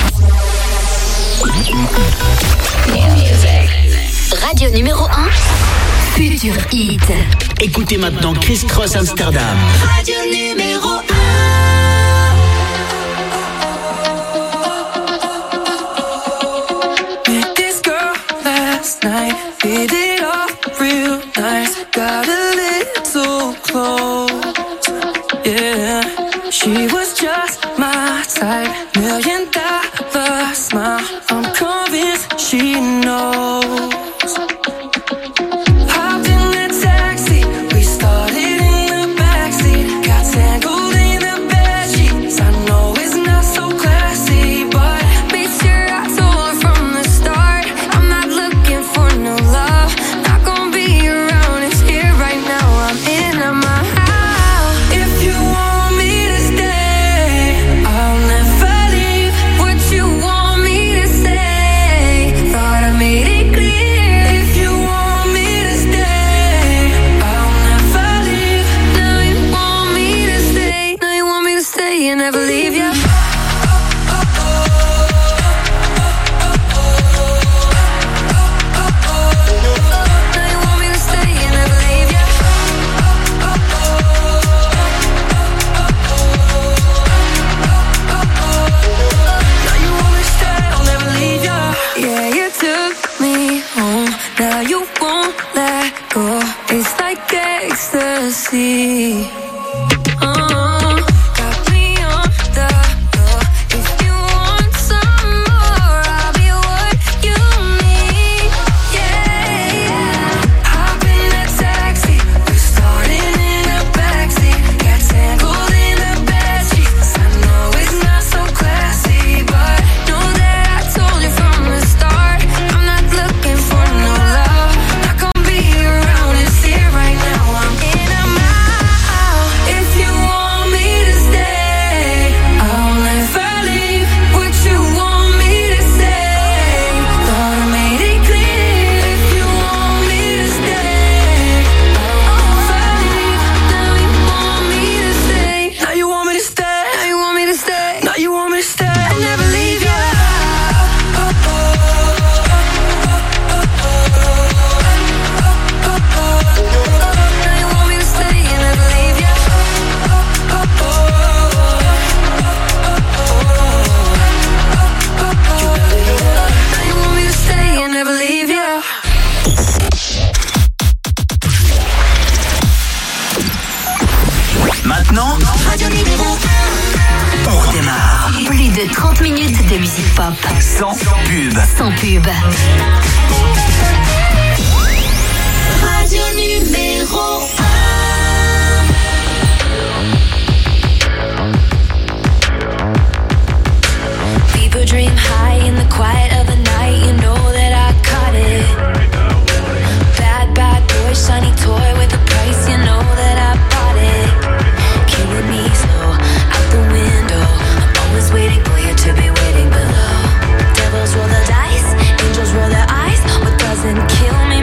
Radio numéro un, Futur Hit. Écoutez maintenant Chris Cross Amsterdam. Radio numéro un. Met this girl last night, hit it off real nice, got a little close, yeah. She was just my type, million dollar smile, I'm convinced she knows. Hopped in the taxi, we started in the backseat, got tangled in the bedsheets. I know it's not so classy, but Made sure I told her from the start, I'm not looking for no love, not gonna be around, it's here right now, I'm in my house. if you want me to stay, I'll never leave. What you want me to say? Thought I made it clear. If you want me to stay, I'll never leave. Now you want me to stay. Now you want me to stay and never leave you. Now you want me to stay and never leave you. Now you want me to stay, I'll never leave ya. Yeah, you took me home. Now you won't let go. It's like ecstasy. Uh, got me on the floor. If you want some more, I'll be what you need. Yeah, yeah. Hop in the taxi, we started in the backseat, got tangled in the bedsheets. I know it's not so classy, but Know that I told you from the start, I'm not looking for no love, not gonna be around, it's here right now, I'm in a mile. if you want me to stay, I'll never leave. What you want me to say, thought I made it clear. If you want me to stay, I'll never leave. Now you want me to stay. Now you want me to stay, Now you want me to stay. now you want me to stay, I'll never leave you. Now you want me to stay and never leave you. Now you want me to stay and never leave you. Maintenant, Radio numéro on redémarre. Plus de trente minutes de musique pop. Sans pub. Sans pub. Radio numéro un. People dream high in the quiet of the night. You know that I caught it. Bad, bad boy, shiny toy with a price. You know that I bought it. Killing me slow, out the window. I'm always waiting for you to be waiting below. Devils roll the dice, angels roll their eyes. What doesn't kill me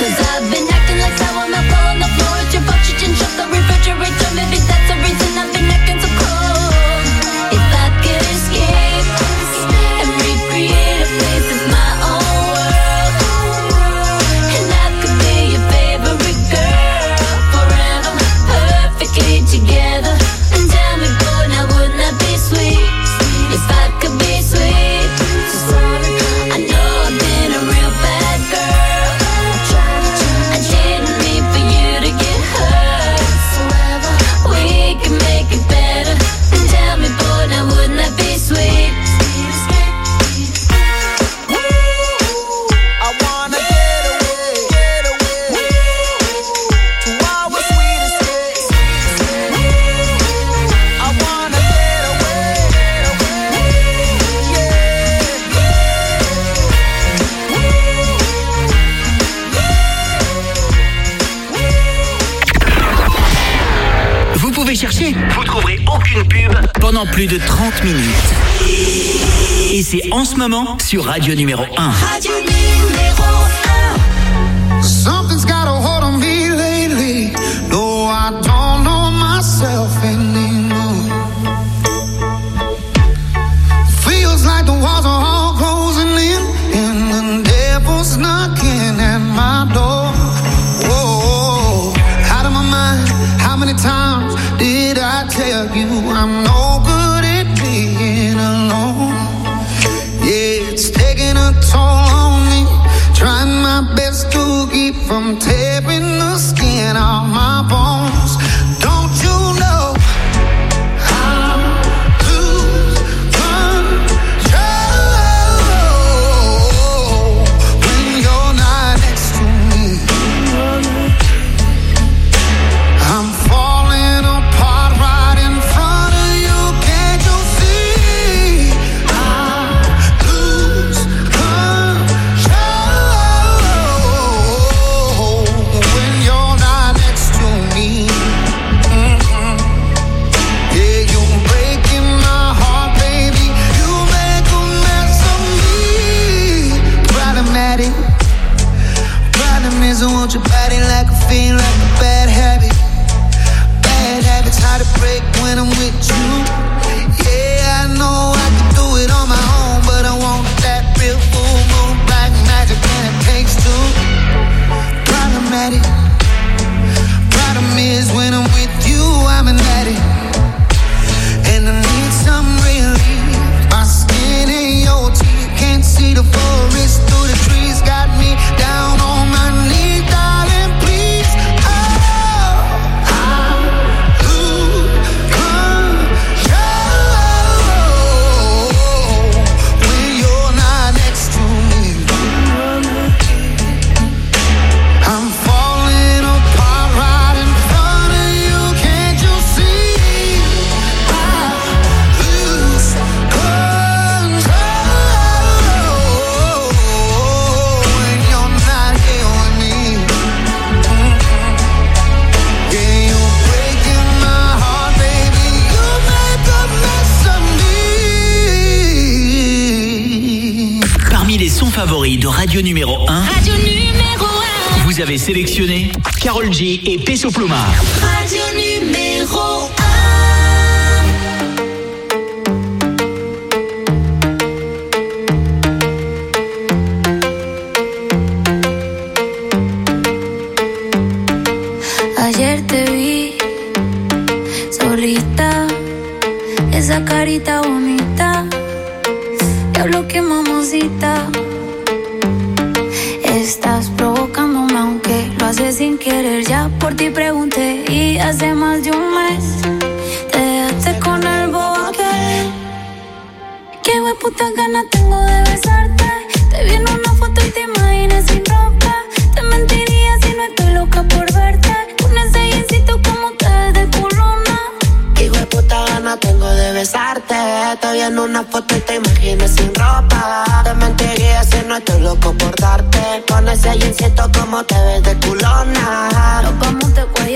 Cause I've been acting like sour milk all on the floor. It's your fault you didn't shut the refrigerator. Maybe that's the reason I've been acting so cold. If I could escape and recreate a place that's my own world, and I could be your favorite girl forever, perfectly together. And tell me, boy, now wouldn't that be sweet? If I could be sweet, so sorry. I know I've been a real bad girl. I didn't mean for you to get hurt. We can make it better. And tell me, boy, now wouldn't that be sweet? I wanna get away, get away to our sweet escape. I wanna get away, get away, Vous pouvez chercher, vous trouverez aucune pub pendant plus de trente minutes. Et c'est en ce moment sur Radio numéro un. Radio numéro un. Something's got a hold on me lately. No, I don't know myself anymore. Feels like the walls are all closing in, and the devil's knocking at my door. Whoa, out of my mind. How many times did I tell you I'm no good at being alone? Yeah, it's taking a toll on me. Trying my best to keep from tearing the skin off my bones. Don't you know I lose control when you're not next to me? I'm falling apart right in front of you. Can't you see? I lose control when you're not next to me. Mm-mm. Yeah, you're breaking my heart, baby. You make a mess of me. Problematic. Problem is I want your body like a fiend, like a bad habit. Bad habits hard to break when I'm with you. Yeah, I know I can do it on my own, but I want that real full moon black magic, and it takes two. Problematic. Problem is when I'm with you, I'm an addict, and I need some relief. My skin ain't your teeth, can't see the forest through the trees. Got me down on my knees, darling, please. Oh, I lose control when you're not next to me. I'm falling apart right in front of you. Can't you see? I lose control when you're not here with me. Yeah, you're breaking my heart, baby. You make a mess of me. Parmi les sons favoris de Radio numéro un, Radio numéro un. vous avez sélectionné Karol G et Peso Pluma. Radio numéro un. Ayer te vi solita, esa carita bonita. Diablo, qué mamacita. Estás provocándome aunque lo haces sin querer. Ya por ti pregunté y hace más de un mes te dejaste con el bobo aquel. Qué hueputa ganas tengo de besarte. Te vi en una foto y te imaginé sin ropa. Te mentiría si no estoy loca por verte. Con ese jeansito como te ves de culona. Hijo de puta gana tengo de besarte. Te vi en una foto y te imaginé sin ropa. Te mentiría si no estoy loco por darte. Con ese jeansito como te ves de culona. Lo como te cuello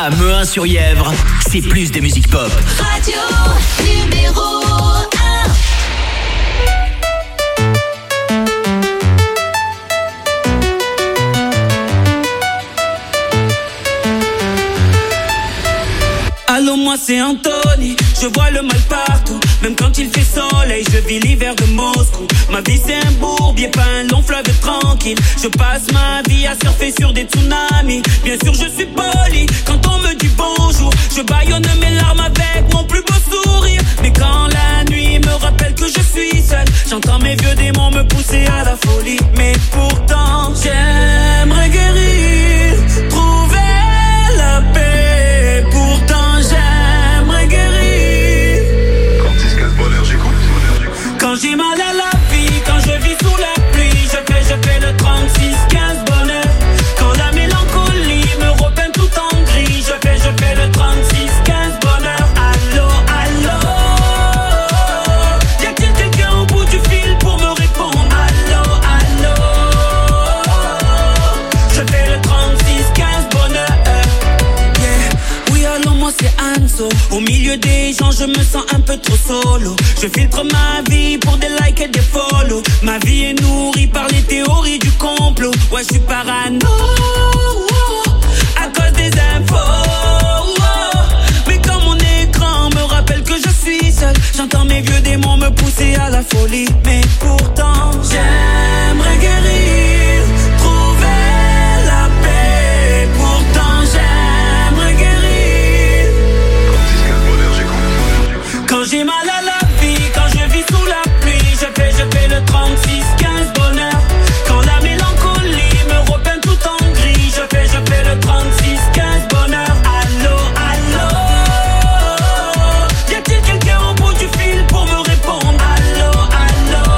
À Mehun-sur-Yèvre, c'est plus de musique pop. Radio numéro un. Allô, moi c'est Anthony, je vois le mal partout. Même quand il fait soleil, je vis l'hiver de Moscou. Ma vie c'est un bourbier, pas un long fleuve tranquille. Je passe ma vie à surfer sur des tsunamis. Bien sûr je suis poli, quand on me dit bonjour, je bâillonne mes larmes avec mon plus beau sourire. Mais quand la nuit me rappelle que je suis seul, j'entends mes vieux démons me pousser à la folie. Mais pourtant j'aimerais guérir, trouver la paix. Pourtant j'aimerais guérir. Quand j'ai mal à la vie, quand je vis sous la pluie, je fais, je fais le trente-six quinze bonheur. Quand la mélancolie me repeint tout en gris, je fais, je fais le trente-six quinze bonheur. Allô, allô, y a-t-il quelqu'un au bout du fil pour me répondre? Allô, allô, je fais le trente-six quinze bonheur. Yeah. Oui, allô, moi c'est Anso. Au milieu des gens, je me sens un peu trop solo. Je filtre ma vie pour des likes et des follow. Ma vie est nourrie par les théories du complot. Ouais, je suis parano à cause des infos. Mais quand mon écran me rappelle que je suis seul, j'entends mes vieux démons me pousser à la folie. Mais pourtant, j'aimerais guérir, trouver la paix. Pourtant, j'aimerais guérir. Quand j'ai mal à la vie, quand je vis sous la pluie, je fais, je fais le trente-six quinze bonheur. Quand la mélancolie me repeint tout en gris, je fais, je fais le trente-six quinze bonheur. Allô, allô, y a-t-il quelqu'un au bout du fil pour me répondre? Allô, allô,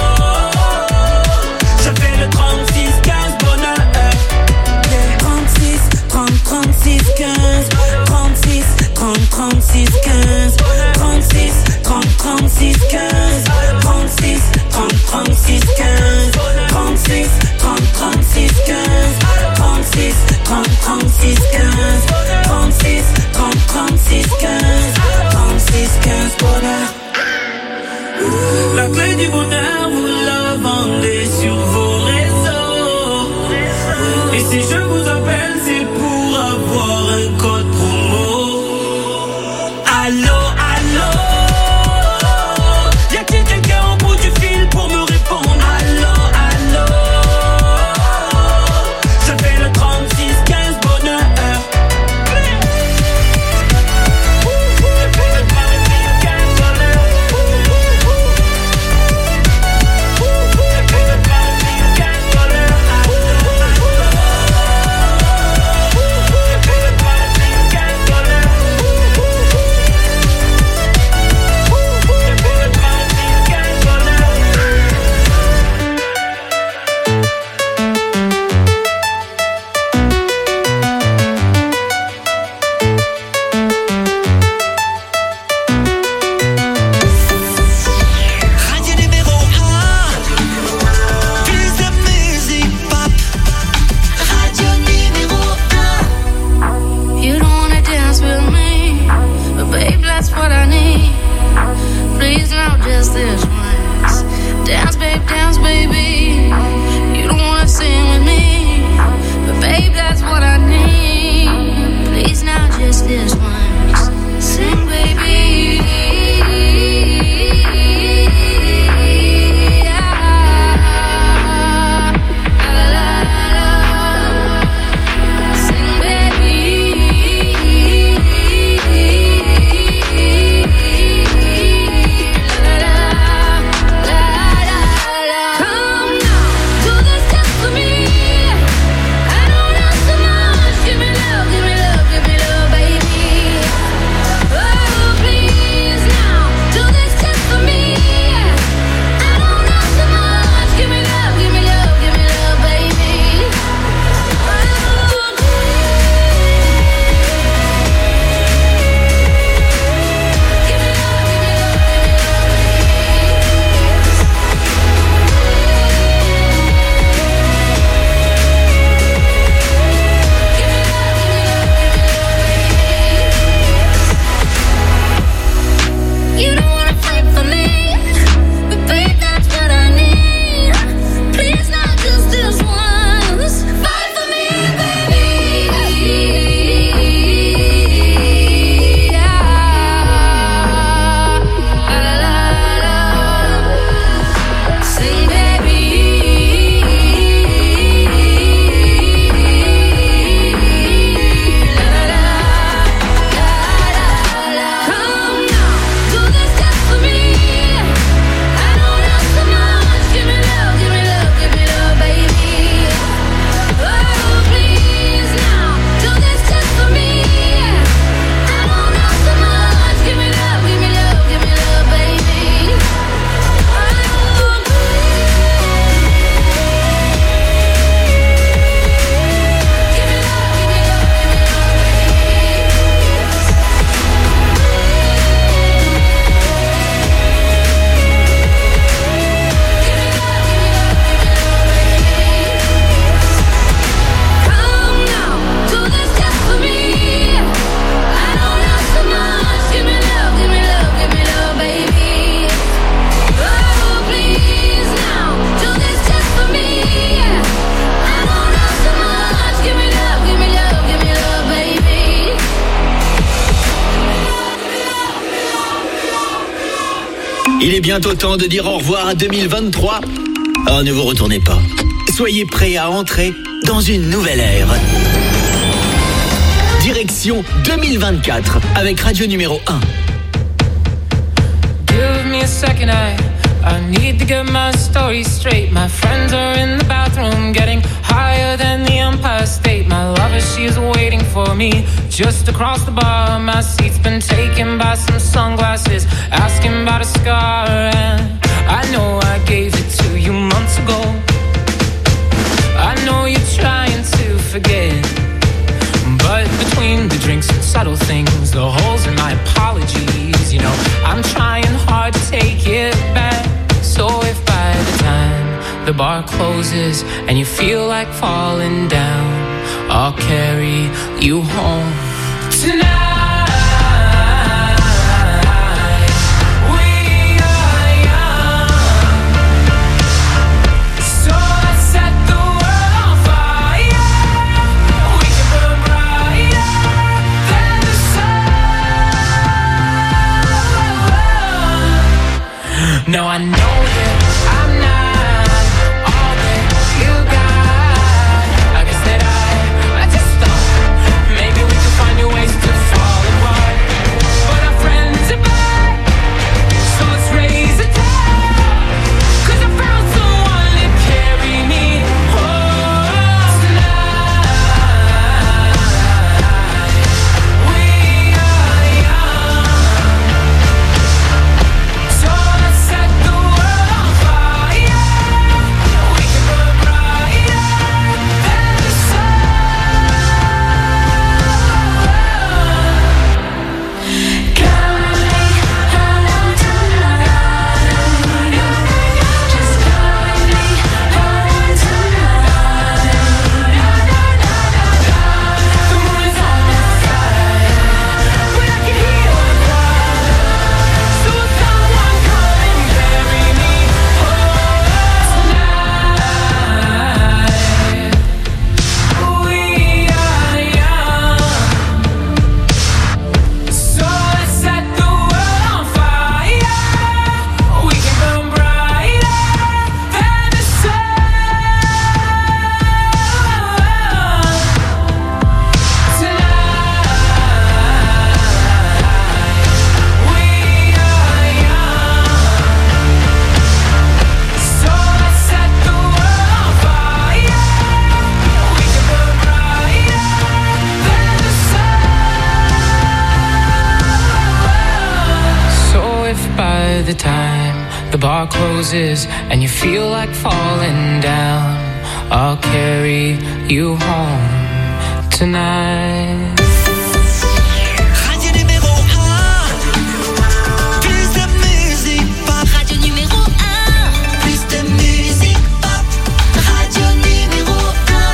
je fais le trente-six quinze bonheur. Yeah. trente-six, trente, trente-six, quinze, trente-six, trente, trente-six, quinze, trente-six, trente, trente-six, quinze, trente-six, trente, trente-six, quinze, trente-six, trente, trente-six, quinze, trente-six, trente, trente-six, quinze, trente-six, trente, trente-six, quinze, trente-six, quinze bonheur. La clé du bonheur, vous la vendez sur vos réseaux. Et si je vous appelle, c'est pour avoir un code promo. Allô, allô, y a-t-il quelqu'un au bout du fil pour me répondre? Allô, allô, je fais le trente-six quinze bonheur. Il est bientôt temps de dire au revoir à deux mille vingt-trois. Oh, ne vous retournez pas. Soyez prêts à entrer dans une nouvelle ère. Direction deux mille vingt-quatre avec Radio numéro un. Give me a second, I, I need to get my story straight. My friends are in the bathroom getting higher than the Empire State. My lover, she's waiting for me just across the bar. My seat's been taken by some sunglasses, asking about a scar. And I know I gave it to you months ago. I know you're trying to forget, but between the drinks and subtle things, the holes in my apologies, you know, I'm trying hard to take it back. So if by the time the bar closes and you feel like falling down, I'll carry you home tonight. No, I know that I'm not all that you got. I guess that I, I just thought maybe we could find new ways to fall apart. But our friends are back, so let's raise a toast. 'Cause I found someone to carry me home tonight. We are young, so let's set the world on fire. We can burn brighter than the sun. Come with me home tonight. Just come with me home tonight. The moon is on my side, but I can hear the choir. So someone come and carry me home tonight. We are young, so let's set the world on fire. We can burn brighter than the sun tonight. We are young, so let's set the world on fire. We can burn brighter than the sun. So if by the time the bar closes and you feel like falling down, I'll carry you home tonight. Radio numéro un. Plus de musique pop. Radio numéro un. Plus de musique pop. Radio numéro un.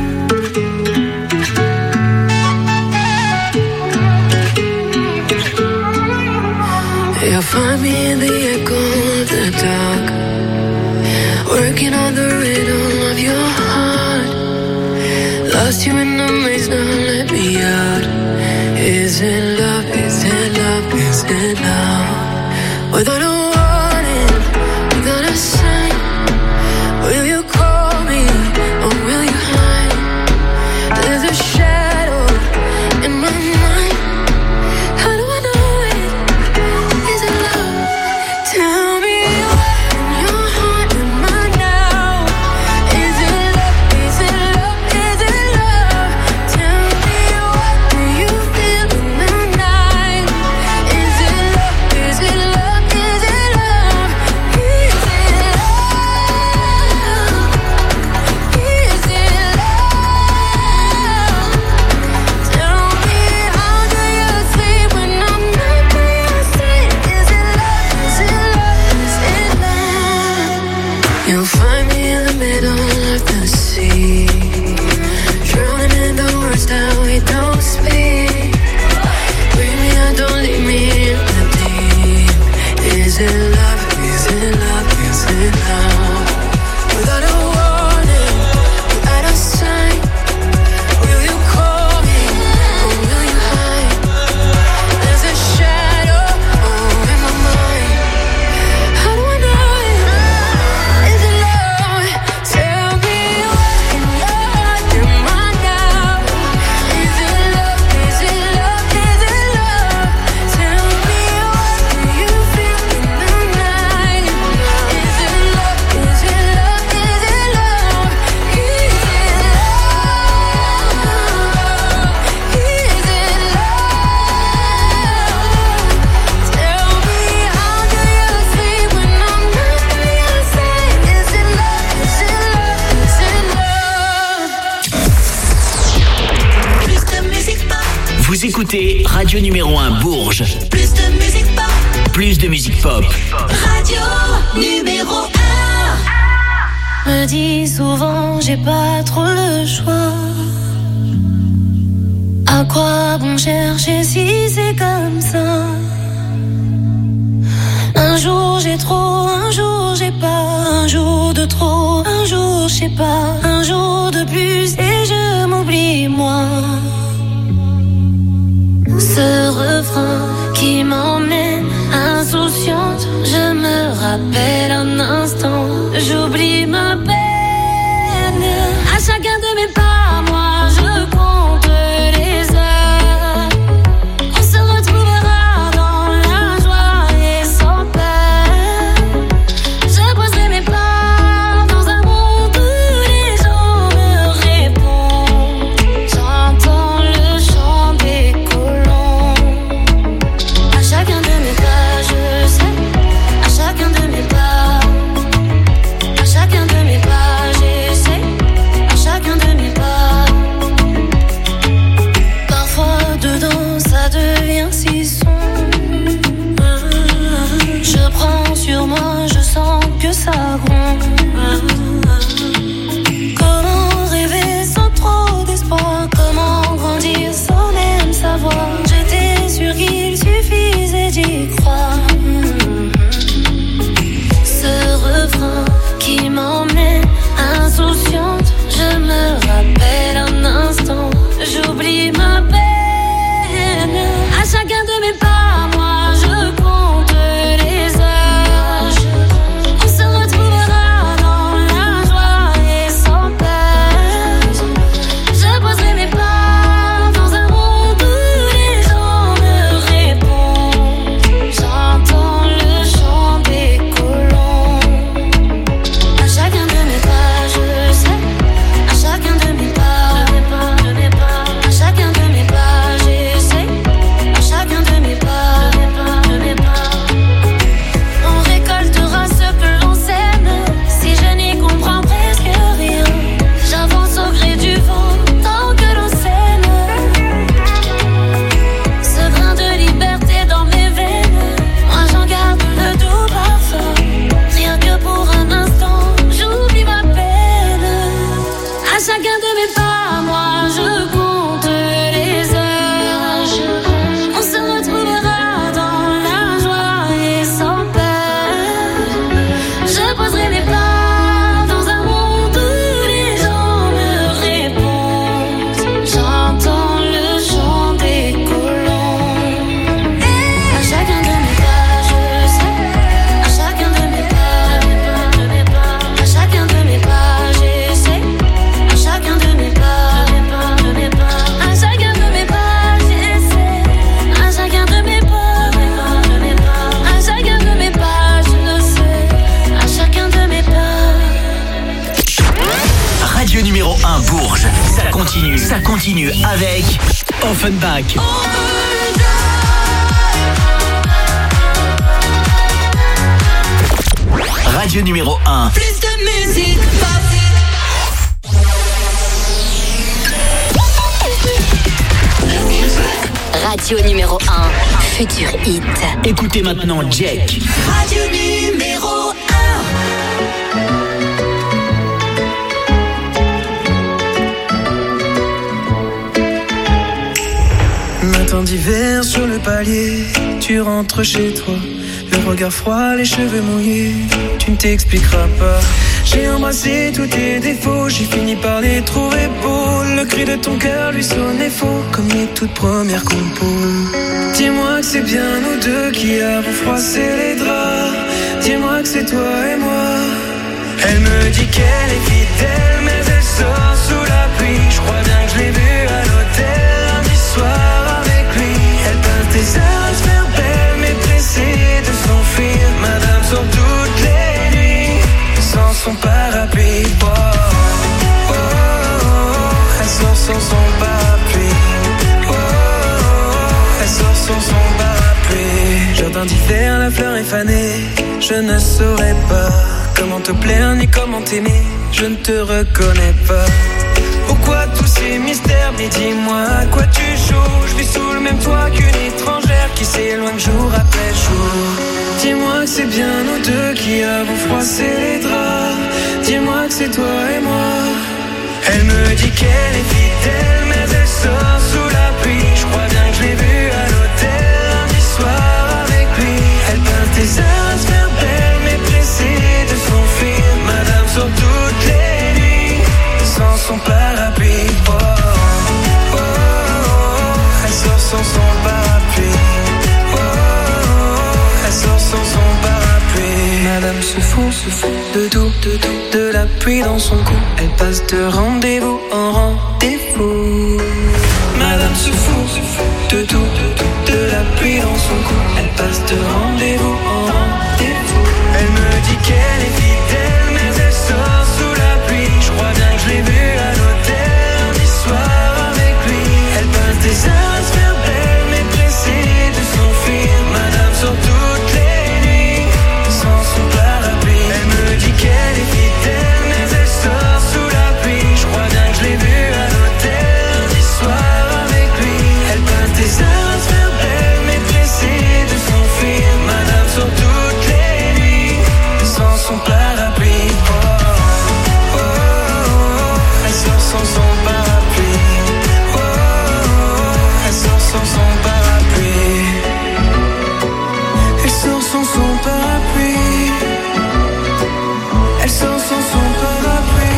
You'll find me in the echo of the dark, working on the rhythm of your heart. Lost you in the maze, now let me out. Is it love? Is it love? Is it love? Without a warning, without a sign, will you call me or will you hide? There's a shadow in my mind. How do I know it? Is it love? Tell me what in your heart am I now? Is it love? Is it love? Is it love? Tell me what do you feel in the night? Is it love? Is it love? Is it écoutez Radio numéro un Bourges. Plus de musique pop. Plus de musique pop. Radio numéro un. Me dis souvent j'ai pas trop le choix. À quoi bon chercher si c'est comme ça? Un jour j'ai trop, un jour j'ai pas. Un jour de trop, un jour je sais pas. Un jour de plus et je m'oublie moi. Ce refrain qui m'emmène insouciante, je me rappelle un instant, j'oublie ma peine. À chacun de mes pas, moi je compte les heures. On se retrouvera dans la joie et sans peur. Je poserai mes pas dans un monde où les gens me répondent. J'entends le chant des colons. À chacun de mes pas, je sais. À chacun de mes pas, à chacun de mes pas, j'essaie. À chacun de mes pas. Parfois dedans ça devient si sombre. Je prends sur moi, je sens que ça gronde. Comment rêver sans trop d'espoir? Comment grandir sans même savoir? J'étais sûre qu'il suffisait d'y croire. Ce refrain qui m'emmène insouciante, je me rappelle un instant, j'oublie ma peine. À chacun de mes pas, moi je compte les heures. On se retrouvera dans la joie et sans peur. Je poserai mes pas dans un monde où les gens me répondent. J'entends le chant des colons. À chacun de mes pas, je sais. À chacun de mes pas, de mes pas, à chacun de mes pas, j'essaie. À chacun de mes pas, de mes pas. On récoltera ce que l'on sème. Si je n'y comprends presque rien, j'avance au gré du vent tant que l'on s'aime. Ce grain de liberté dans mes veines, moi j'en garde le doux parfum. Rien que pour un instant, j'oublie ma peine. À chacun de mes pas, moi je compte les heures. On se retrouvera dans la joie et sans peur. Je poserai mes pas dans un monde où les gens me répondent. J'entends le chant des colons. À chacun de mes pas, je sais. À chacun de mes pas, à chacun de mes pas, j'essaie. À chacun de mes pas, à chacun de mes pas, j'essaie. À chacun de mes pas, à chacun de mes pas, je le sais. À chacun de mes pas. Radio numéro un Bourges. Ça continue, ça continue avec Offenbach. Radio numéro un. Plus de musique pop. Radio numéro un, Futur Hit. Écoutez maintenant Jack. Radio numéro un. Matin d'hiver sur le palier, tu rentres chez toi. Le regard froid, les cheveux mouillés, tu ne t'expliqueras pas. J'ai embrassé tous tes défauts, j'ai fini par les trouver beaux. Le cri de ton cœur lui sonnait faux, comme les toutes premières compos. Dis-moi que c'est bien nous deux qui avons froissé les draps. Dis-moi que c'est toi et moi. Elle me dit qu'elle est fidèle, mais elle sort sous la pluie. Je crois bien que je l'ai vue à l'hôtel lundi soir avec lui. Elle peint tes heures à se faire belle, mais pressée de s'enfuir. Madame sort toutes les nuits sans son parapluie. Oh, oh, oh, oh, elle sort sans son parapluie. Oh, oh, oh, elle sort sans son parapluie. Jardin d'hiver, la fleur est fanée. Je ne saurais pas comment te plaire ni comment t'aimer. Je ne te reconnais pas. Pourquoi tous ces mystères? Mais dis-moi à quoi tu joues. Je vis sous le même toit qu'une étrangère qui s'éloigne jour après jour. Dis-moi que c'est bien nous deux qui avons froissé les draps. Dis-moi que c'est toi et moi. Elle me dit qu'elle est fidèle, mais elle sort sous la pluie. Je crois bien que je l'ai vue à l'hôtel lundi soir avec lui. Elle peint tes heures à se faire belle, mais pressée de s'enfuir. Madame sort toutes les nuits sans son parapluie. Oh, oh, oh, oh. Elle sort sans son parapluie. Oh, oh, oh. Elle sort sans son parapluie. Madame se fout, se fout de tout, de tout, de la pluie dans son cou. Elle passe de rendez-vous en rendez-vous. Madame se fout, se fout de tout, de tout, de la pluie dans son cou. Elle passe de rendez-vous en rendez-vous. Elle me dit qu'elle est fidèle, mais elle sort sous la pluie. Je crois bien que je l'ai vue à l'hôtel lundi soir avec lui. Elle passe des heures à se faire belle, mais pressée de s'enfuir. Madame sort toutes les nuits sans son parapluie. Elle me dit qu'elle est fidèle, mais elle sort sous la pluie. Je crois bien que je l'ai vue à l'hôtel lundi soir avec lui. Elle passe des heures à se faire belle, mais pressée de s'enfuir. Madame sort toutes les nuits sans son parapluie. Oh, oh, oh, oh. Elle sort sans son parapluie. Oh, oh, oh. Elle sort sans son parapluie. Elle sort sans son parapluie. Elle sort sans son parapluie.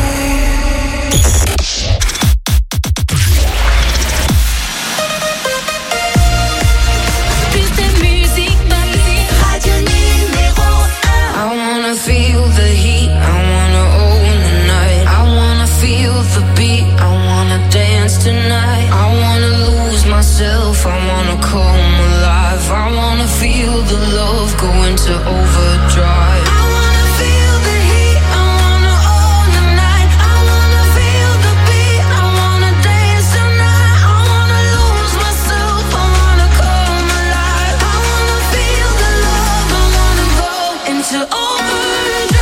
Plus de musique, musique, radio numéro un. I wanna feel the heat, I wanna own the night. I wanna feel the beat, I wanna dance tonight. I wanna lose myself, I wanna come alive. I wanna feel the love go into overdrive. I wanna feel the heat, I wanna own the night. I wanna feel the beat, I wanna dance tonight. I wanna lose myself, I wanna come alive. I wanna feel the love, I wanna go into overdrive.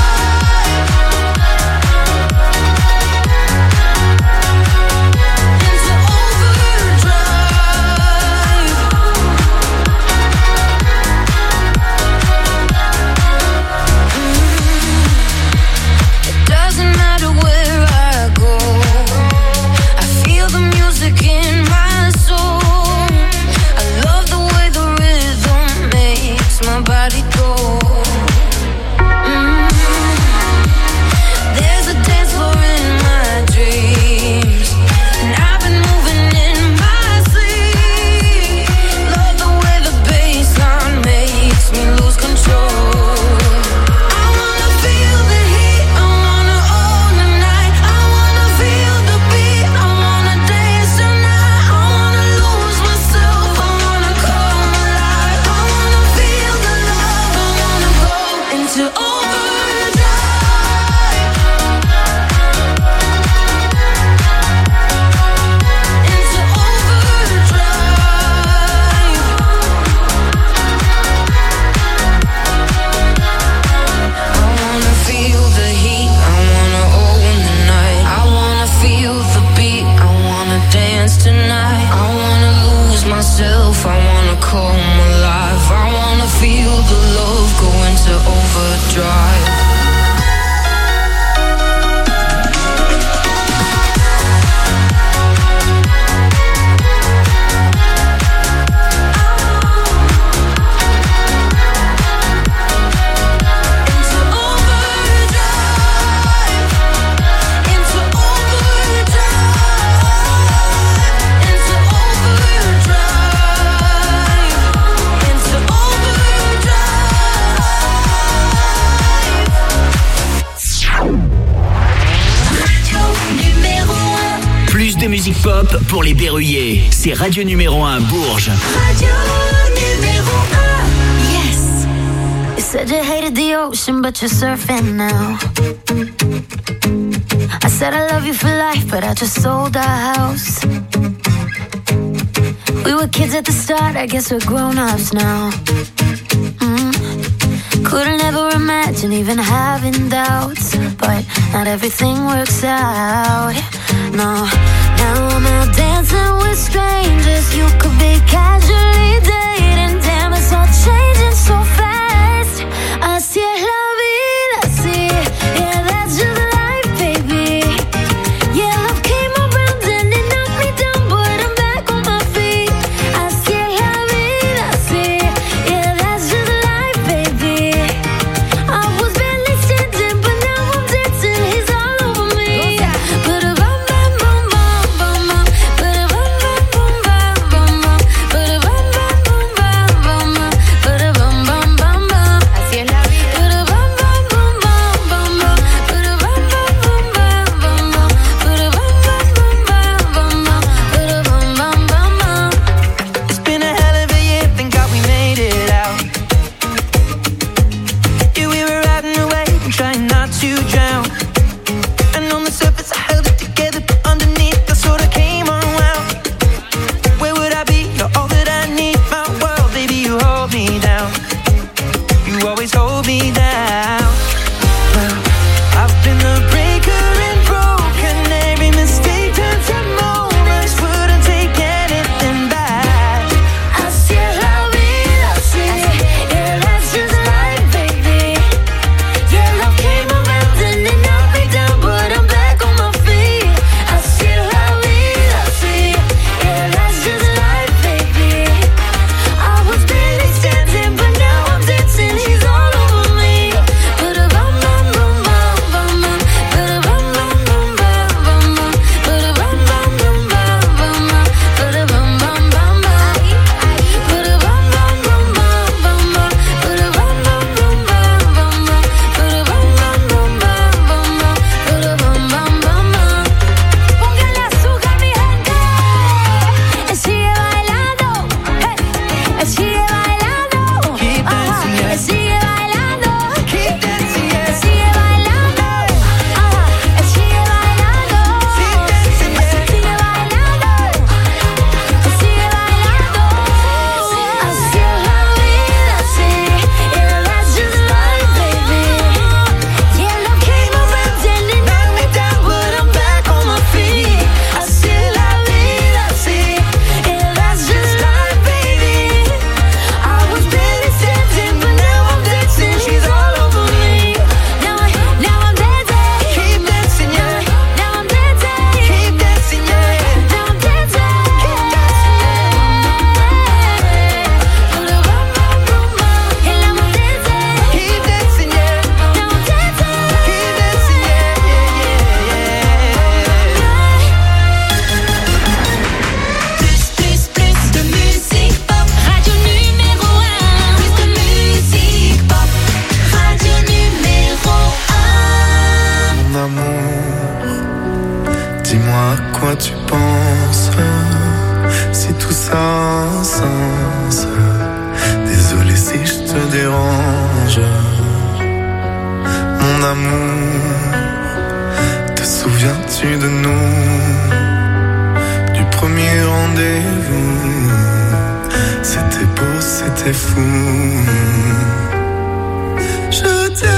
Into overdrive. It doesn't matter where I go, I feel the music in my soul. I love the way the rhythm makes my body go. Mm. There's a dance floor in my dreams, and I've been moving in my sleep. Love the way the bassline makes me lose control. I wanna feel the heat, I wanna own the night. I wanna feel the beat, I wanna dance tonight. I wanna lose myself, I wanna come alive. I wanna feel the love, I wanna go into overdrive. Into overdrive. I wanna feel the heat, I wanna own the night. I wanna feel the beat, I wanna dance tonight. I wanna lose myself, I wanna come alive. I wanna feel the love go into overdrive. Into overdrive. Into overdrive. Into overdrive. Into overdrive. Numéro un. Plus de musique pop pour les berruyers. C'est Radio Numéro un Bourges. Radio numéro un. Yes. You said you hated the ocean, but you're surfing now. I said I love you for life, but I just sold our house. We were kids at the start, I guess we're grown-ups now. Mm. Couldn't ever imagine even having doubts, but not everything works out. No, now I'm out dancing with strangers. You could be casually dating. Damn, it's all changing so fast. Así es la vida, así. Yeah, that's just life, baby. Yeah, love came around and it knocked me down, but I'm back on my feet. Así es la vida, así. Yeah, that's just life, baby. I was barely standing, but now I'm dancing. He's all over me. But a bum bum bum bum bum, but a bum bum bum bum bum, but a bum bum bum bum bum, but a bum bum bum bum. Así es la vida. But a bum bum bum bum bum bum, but a bum bum bum bum bum, but a bum bum bum bum bum, but a bum bum bum bum. It's been a hell of a year, thank God we made it out. Yeah, we were riding away and trying not to drown. And on the surface I held it together, but underneath I sort of came unwound. Where would I be? You're all that I need. My world, baby, you hold me down. You always hold me down. Well, I've been the breaker and broken. Every mistake turns to moments. Wouldn't take anything back. Así es la vida, así. Yeah, that's just life, baby. Yeah, love came around and it knocked me down, but I'm back on my feet. Así es la vida, así. Yeah, that's just life, baby. I was barely standing, but now I'm dancing. He's all over me. But a bum bum bum bum bum, but a bum bum bum bum bum, but a bum bum bum bum bum, but a bum bum bum bum. But a bum bum bum bum bum, but a bum bum bum bum bum, but a bum bum bum bum bum, but a bum bum bum bum. Póngale azúcar, mi gente. Él sigue bailando, hey. Él sigue bailando. Keep dancing, yeah. Él sigue bailando. Keep dancing, yeah. Él sigue bailando. Ajá. Él sigue bailando. Keep dancing, yeah. Él sigue bailando. Él sigue bailando. Así es la vida, así. Yeah, that's just life, baby. Yeah, love came around and it knocked me down, but I'm back on my feet. Así es la vida, así. Yeah, that's just life, baby. I was barely standing, but now I'm dancing. She's all over me. Now I, now I'm dancing. Keep dancing, yeah. Now I'm dancing. Keep dancing, yeah. Now I'm dancing. Keep dancing, yeah. But a bum bum bum bum, and now I'm dancing. Keep dancing, yeah. Now I'm dancing. Keep dancing, yeah, yeah, yeah, Plus, plus, plus de musique pop. Radio numéro un. Plus de musique pop. Radio numéro un. Mon amour, dis-moi à quoi tu penses. Si tout ça a un sens. Désolé si je te dérange. Mon amour, te souviens-tu de nous? Du premier rendez-vous. C'était beau, c'était fou. Je t'aime,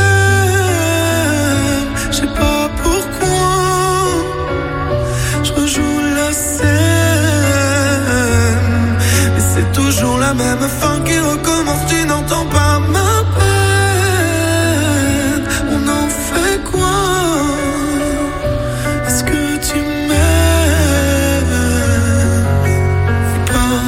je sais pas pourquoi. Je rejoue la scène, mais c'est toujours la même fin qui recommence. Tu n'entends pas ma peine. On en fait quoi? Est-ce que tu m'aimes ou pas?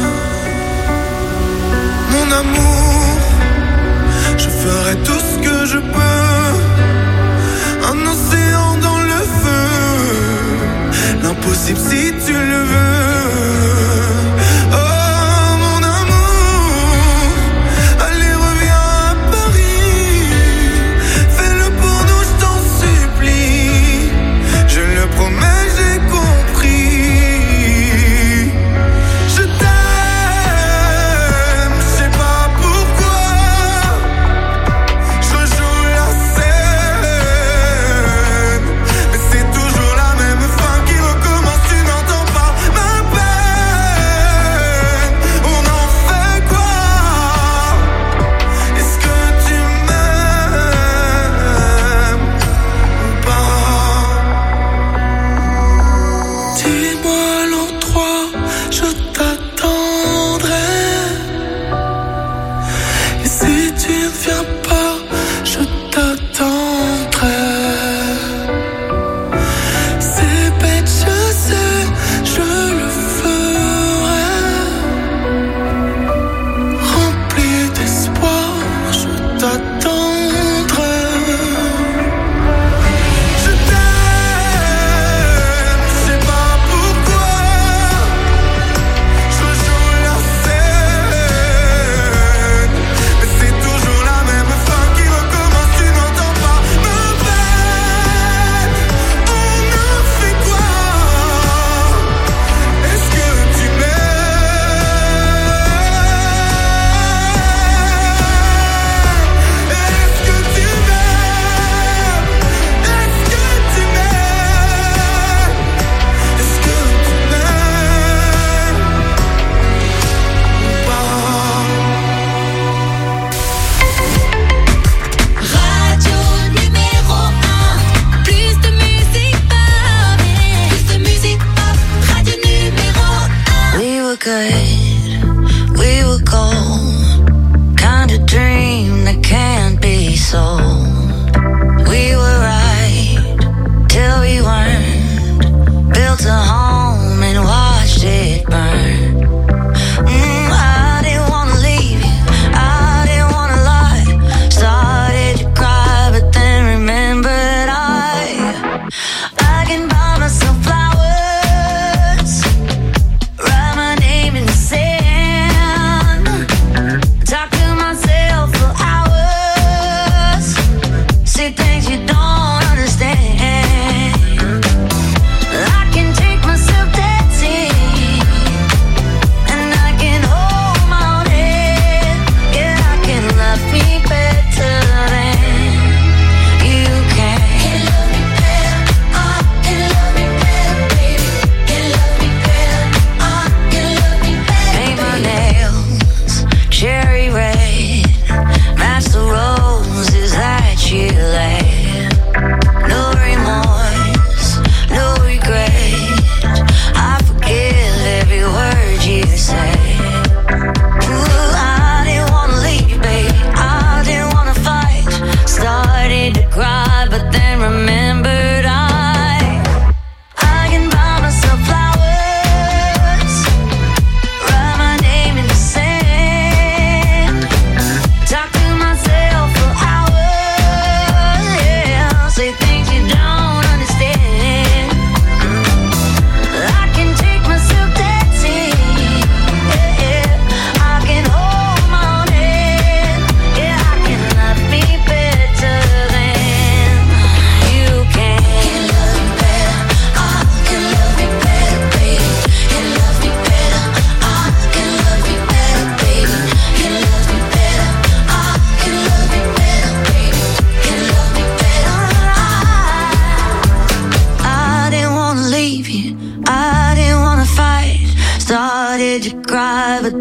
Mon amour, je ferai tout ce que je peux. Un océan dans le feu, l'impossible si tu le veux. Oh mon amour,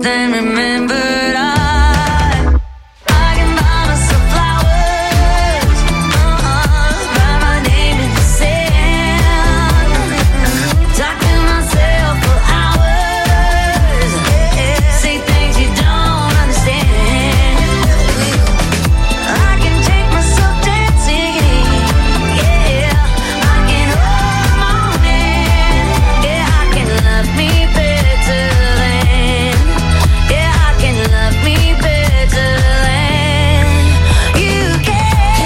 then remembered I, I can buy myself flowers, uh-uh, write my name in the sand, talk to myself for hours, say things you don't understand. I can take myself dancing, yeah, I can hold my own hand, yeah, I can love me better than, yeah, I can love me better than you can.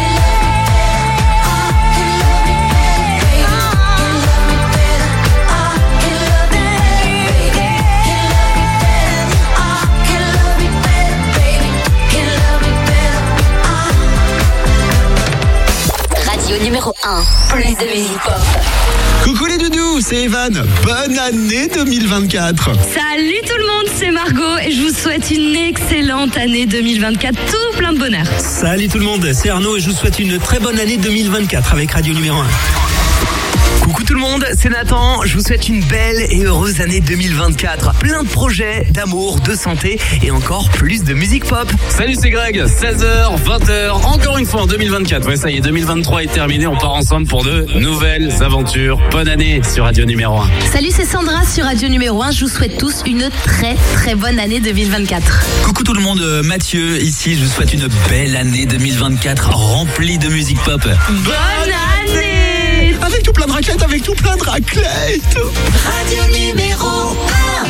Radio numéro un. Plus de musique pop. Coucou les doudous, c'est Evan. Bonne année deux mille vingt-quatre. Salut tout le monde, c'est Margot et je vous souhaite une excellente année deux mille vingt-quatre, tout plein de bonheur. Salut tout le monde, c'est Arnaud et je vous souhaite une très bonne année deux mille vingt-quatre avec Radio numéro un. Coucou tout le monde, c'est Nathan. Je vous souhaite une belle et heureuse année deux mille vingt-quatre. Plein de projets, d'amour, de santé et encore plus de musique pop. Salut, c'est Greg. seize heures, vingt heures, encore une fois en deux mille vingt-quatre. Ouais, ça y est, deux mille vingt-trois est terminé. On part ensemble pour de nouvelles aventures. Bonne année sur Radio numéro un. Salut, c'est Sandra sur Radio numéro un. Je vous souhaite tous une très très bonne année deux mille vingt-quatre. Coucou tout le monde, Mathieu ici. Je vous souhaite une belle année deux mille vingt-quatre remplie de musique pop. Bonne année! Avec tout plein de raclettes, avec tout plein de raclettes. Radio numéro un.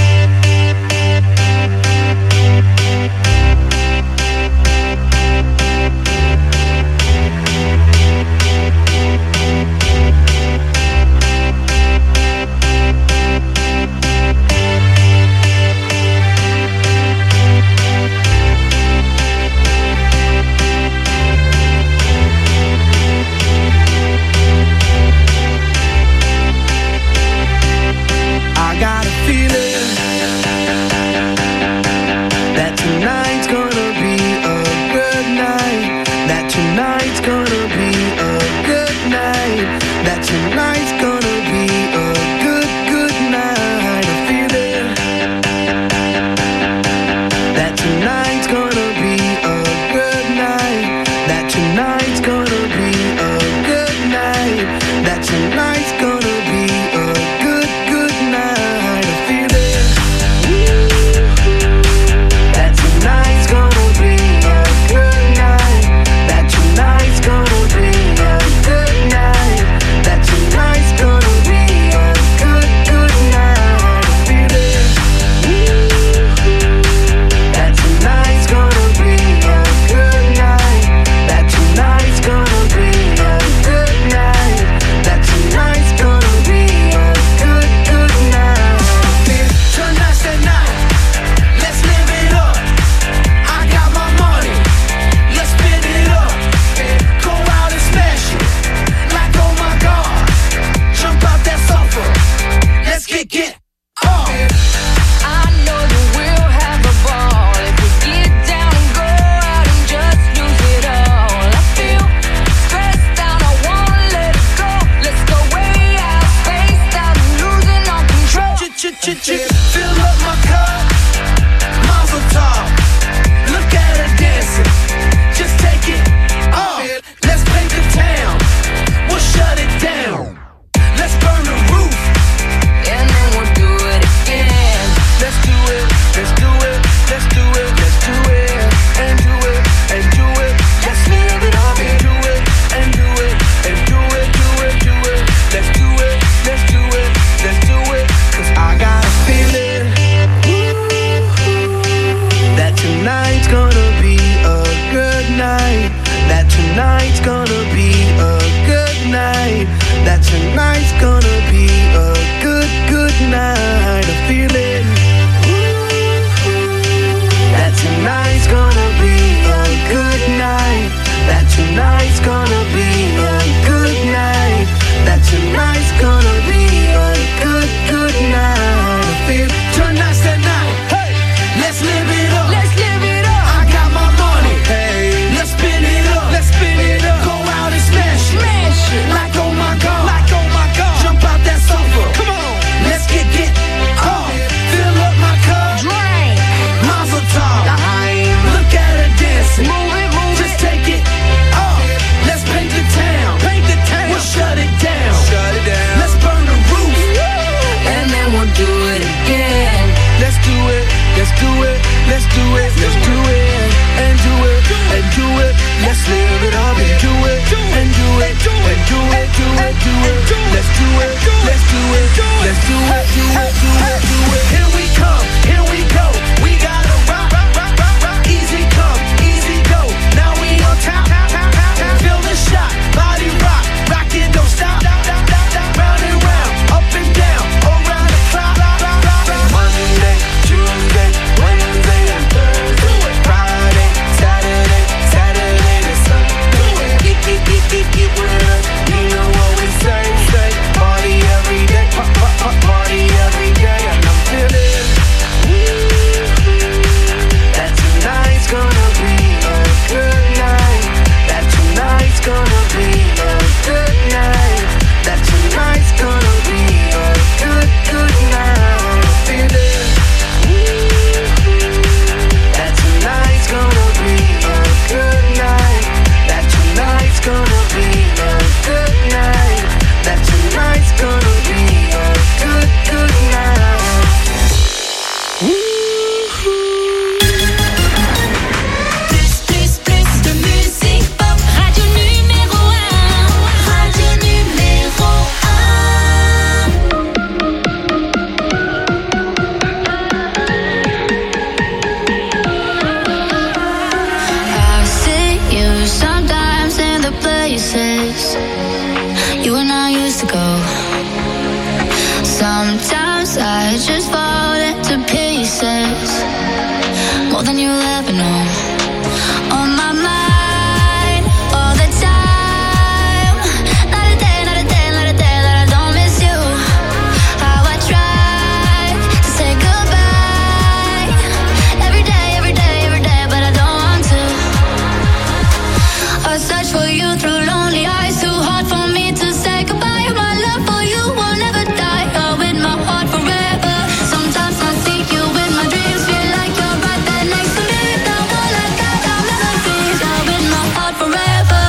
I got a feeling that tonight's gonna be a good night. That tonight's gonna be a good night. That tonight's gonna be a good, good night. A feeling that tonight's gonna be a good night. That tonight's gonna be a good night. That tonight's gonna be a good, good night. A feeling that tonight's gonna be a good night. That tonight's gonna be a good night. That tonight's gonna be a good, good night. A feeling that tonight's gonna be a good night. That tonight's gonna be a good night. That tonight's gonna be a good, good night. Tonight's the night. Let's live it up. I got my money. Let's spend it up. Go out and smash it. Like oh my God. Jump out that sofa. Let's kick it off. I know that we'll have a ball if we get down and go out and just lose it all. I feel stressed out, I wanna let it go. Let's go way out, spaced out, and losing all control. Fill up my cup. Mazel tov. Look at her dancing. Just take it off. Let's paint the town. We'll shut it down. Let's burn the roof. And then we'll do it again. Let's do it. Let's do it. Let's do it. Let's do it. And do it. And do it. Let's live it up. And do it. And do it. And do it. Do it. Do it. Let's do it. Let's do it. Let's do it. 'Cause I got a feeling that tonight's gonna be a good night. That tonight's gonna be a good night. That tonight's gonna be a good, good night. A feeling that tonight's gonna be a good night. That tonight's gonna be a good night. That tonight's gonna be a good, good night. I feel tonight's the night. Hey, let's live it up. Let's live it up. I got my money. Hey, let's spin it up. Let's spin it up. Go out and smash it. Smash it. Like oh my God. Like oh my God. Jump out that sofa. Come on. Let's get get off. search for you through lonely eyes. Too hard for me to say goodbye. My love for you will never die. You're in my heart forever. Sometimes I seek you in my dreams. Feel like you're right there next to me. Now all I got are memories. You're in my heart forever.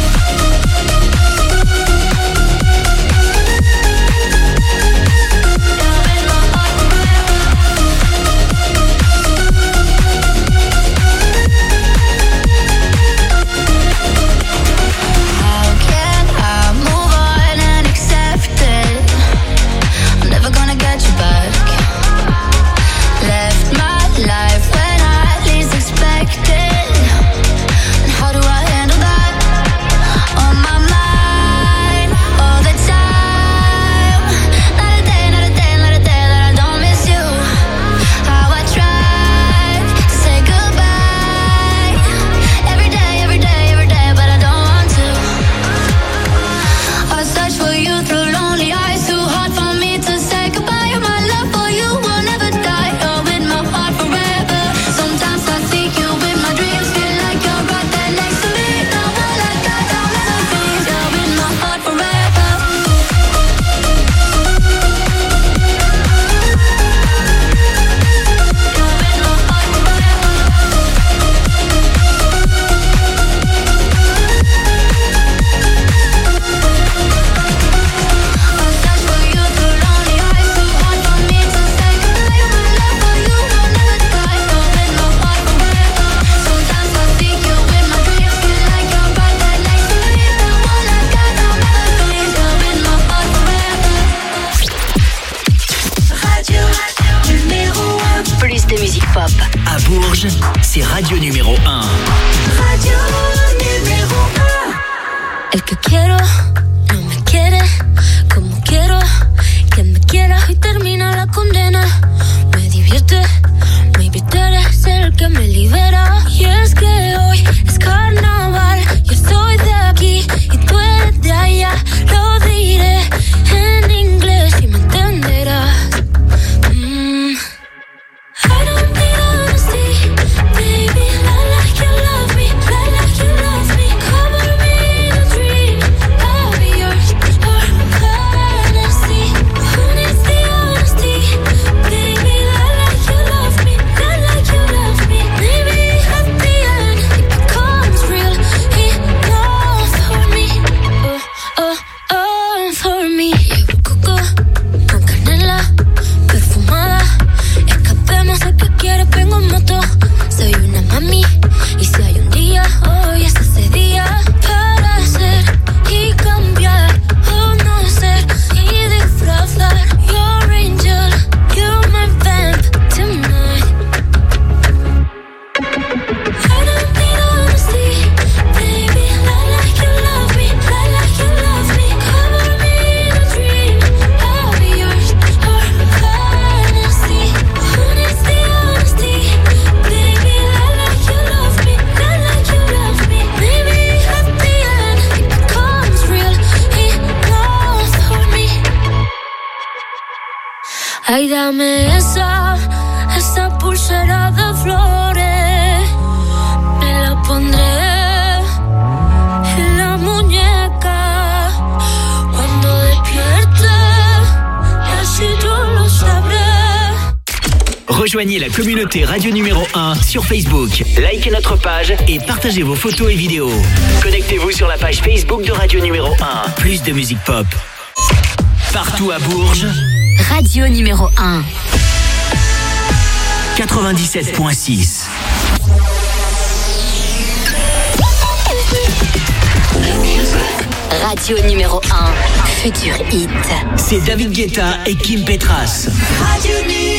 C'est Radio numéro un. Radio numéro un. El que quiero no me quiere como quiero que me quiera y termina la condena. Me divierte, maybe tú eres el que me libera. Y es que hoy es carnaval. Yo soy de aquí y tú eres de allá. Lo diré en inglés y me entenderás. Mm. I don't need honesty, baby. I like you love me, I like you love me. Cover me in a dream, I'll be yours for fantasy. Who needs the honesty, baby? I like you love me, I like you love me. Maybe at the end it becomes real enough for me. Oh, oh, oh, for me. Llevo coco con canela perfumada. Escapemos a que quieres, vengo en moto. Soy una mami y si hay un día, hoy es ese día para ser y cambiar o no ser y disfrazar. Your angel, you're my vamp tonight. I don't need honesty, baby. I like you love me, I like you love me. Cover me in a dream, I'll be yours for fantasy. Who needs the honesty, baby? I like you love me, I like you love me. Maybe at the end it becomes real enough for me. Ay, dame esa, esa pulsera de flores. Me la pondré en la muñeca cuando despierte, así yo lo sabré. Rejoignez la communauté Radio numéro un sur Facebook. Likez notre page et partagez vos photos et vidéos. Connectez-vous sur la page Facebook de Radio numéro un. Plus de musique pop. Partout à Bourges, Radio numéro un. quatre-vingt-dix-sept virgule six. Radio numéro un. Futur Hit. C'est David Guetta et Kim Petras. Radio numéro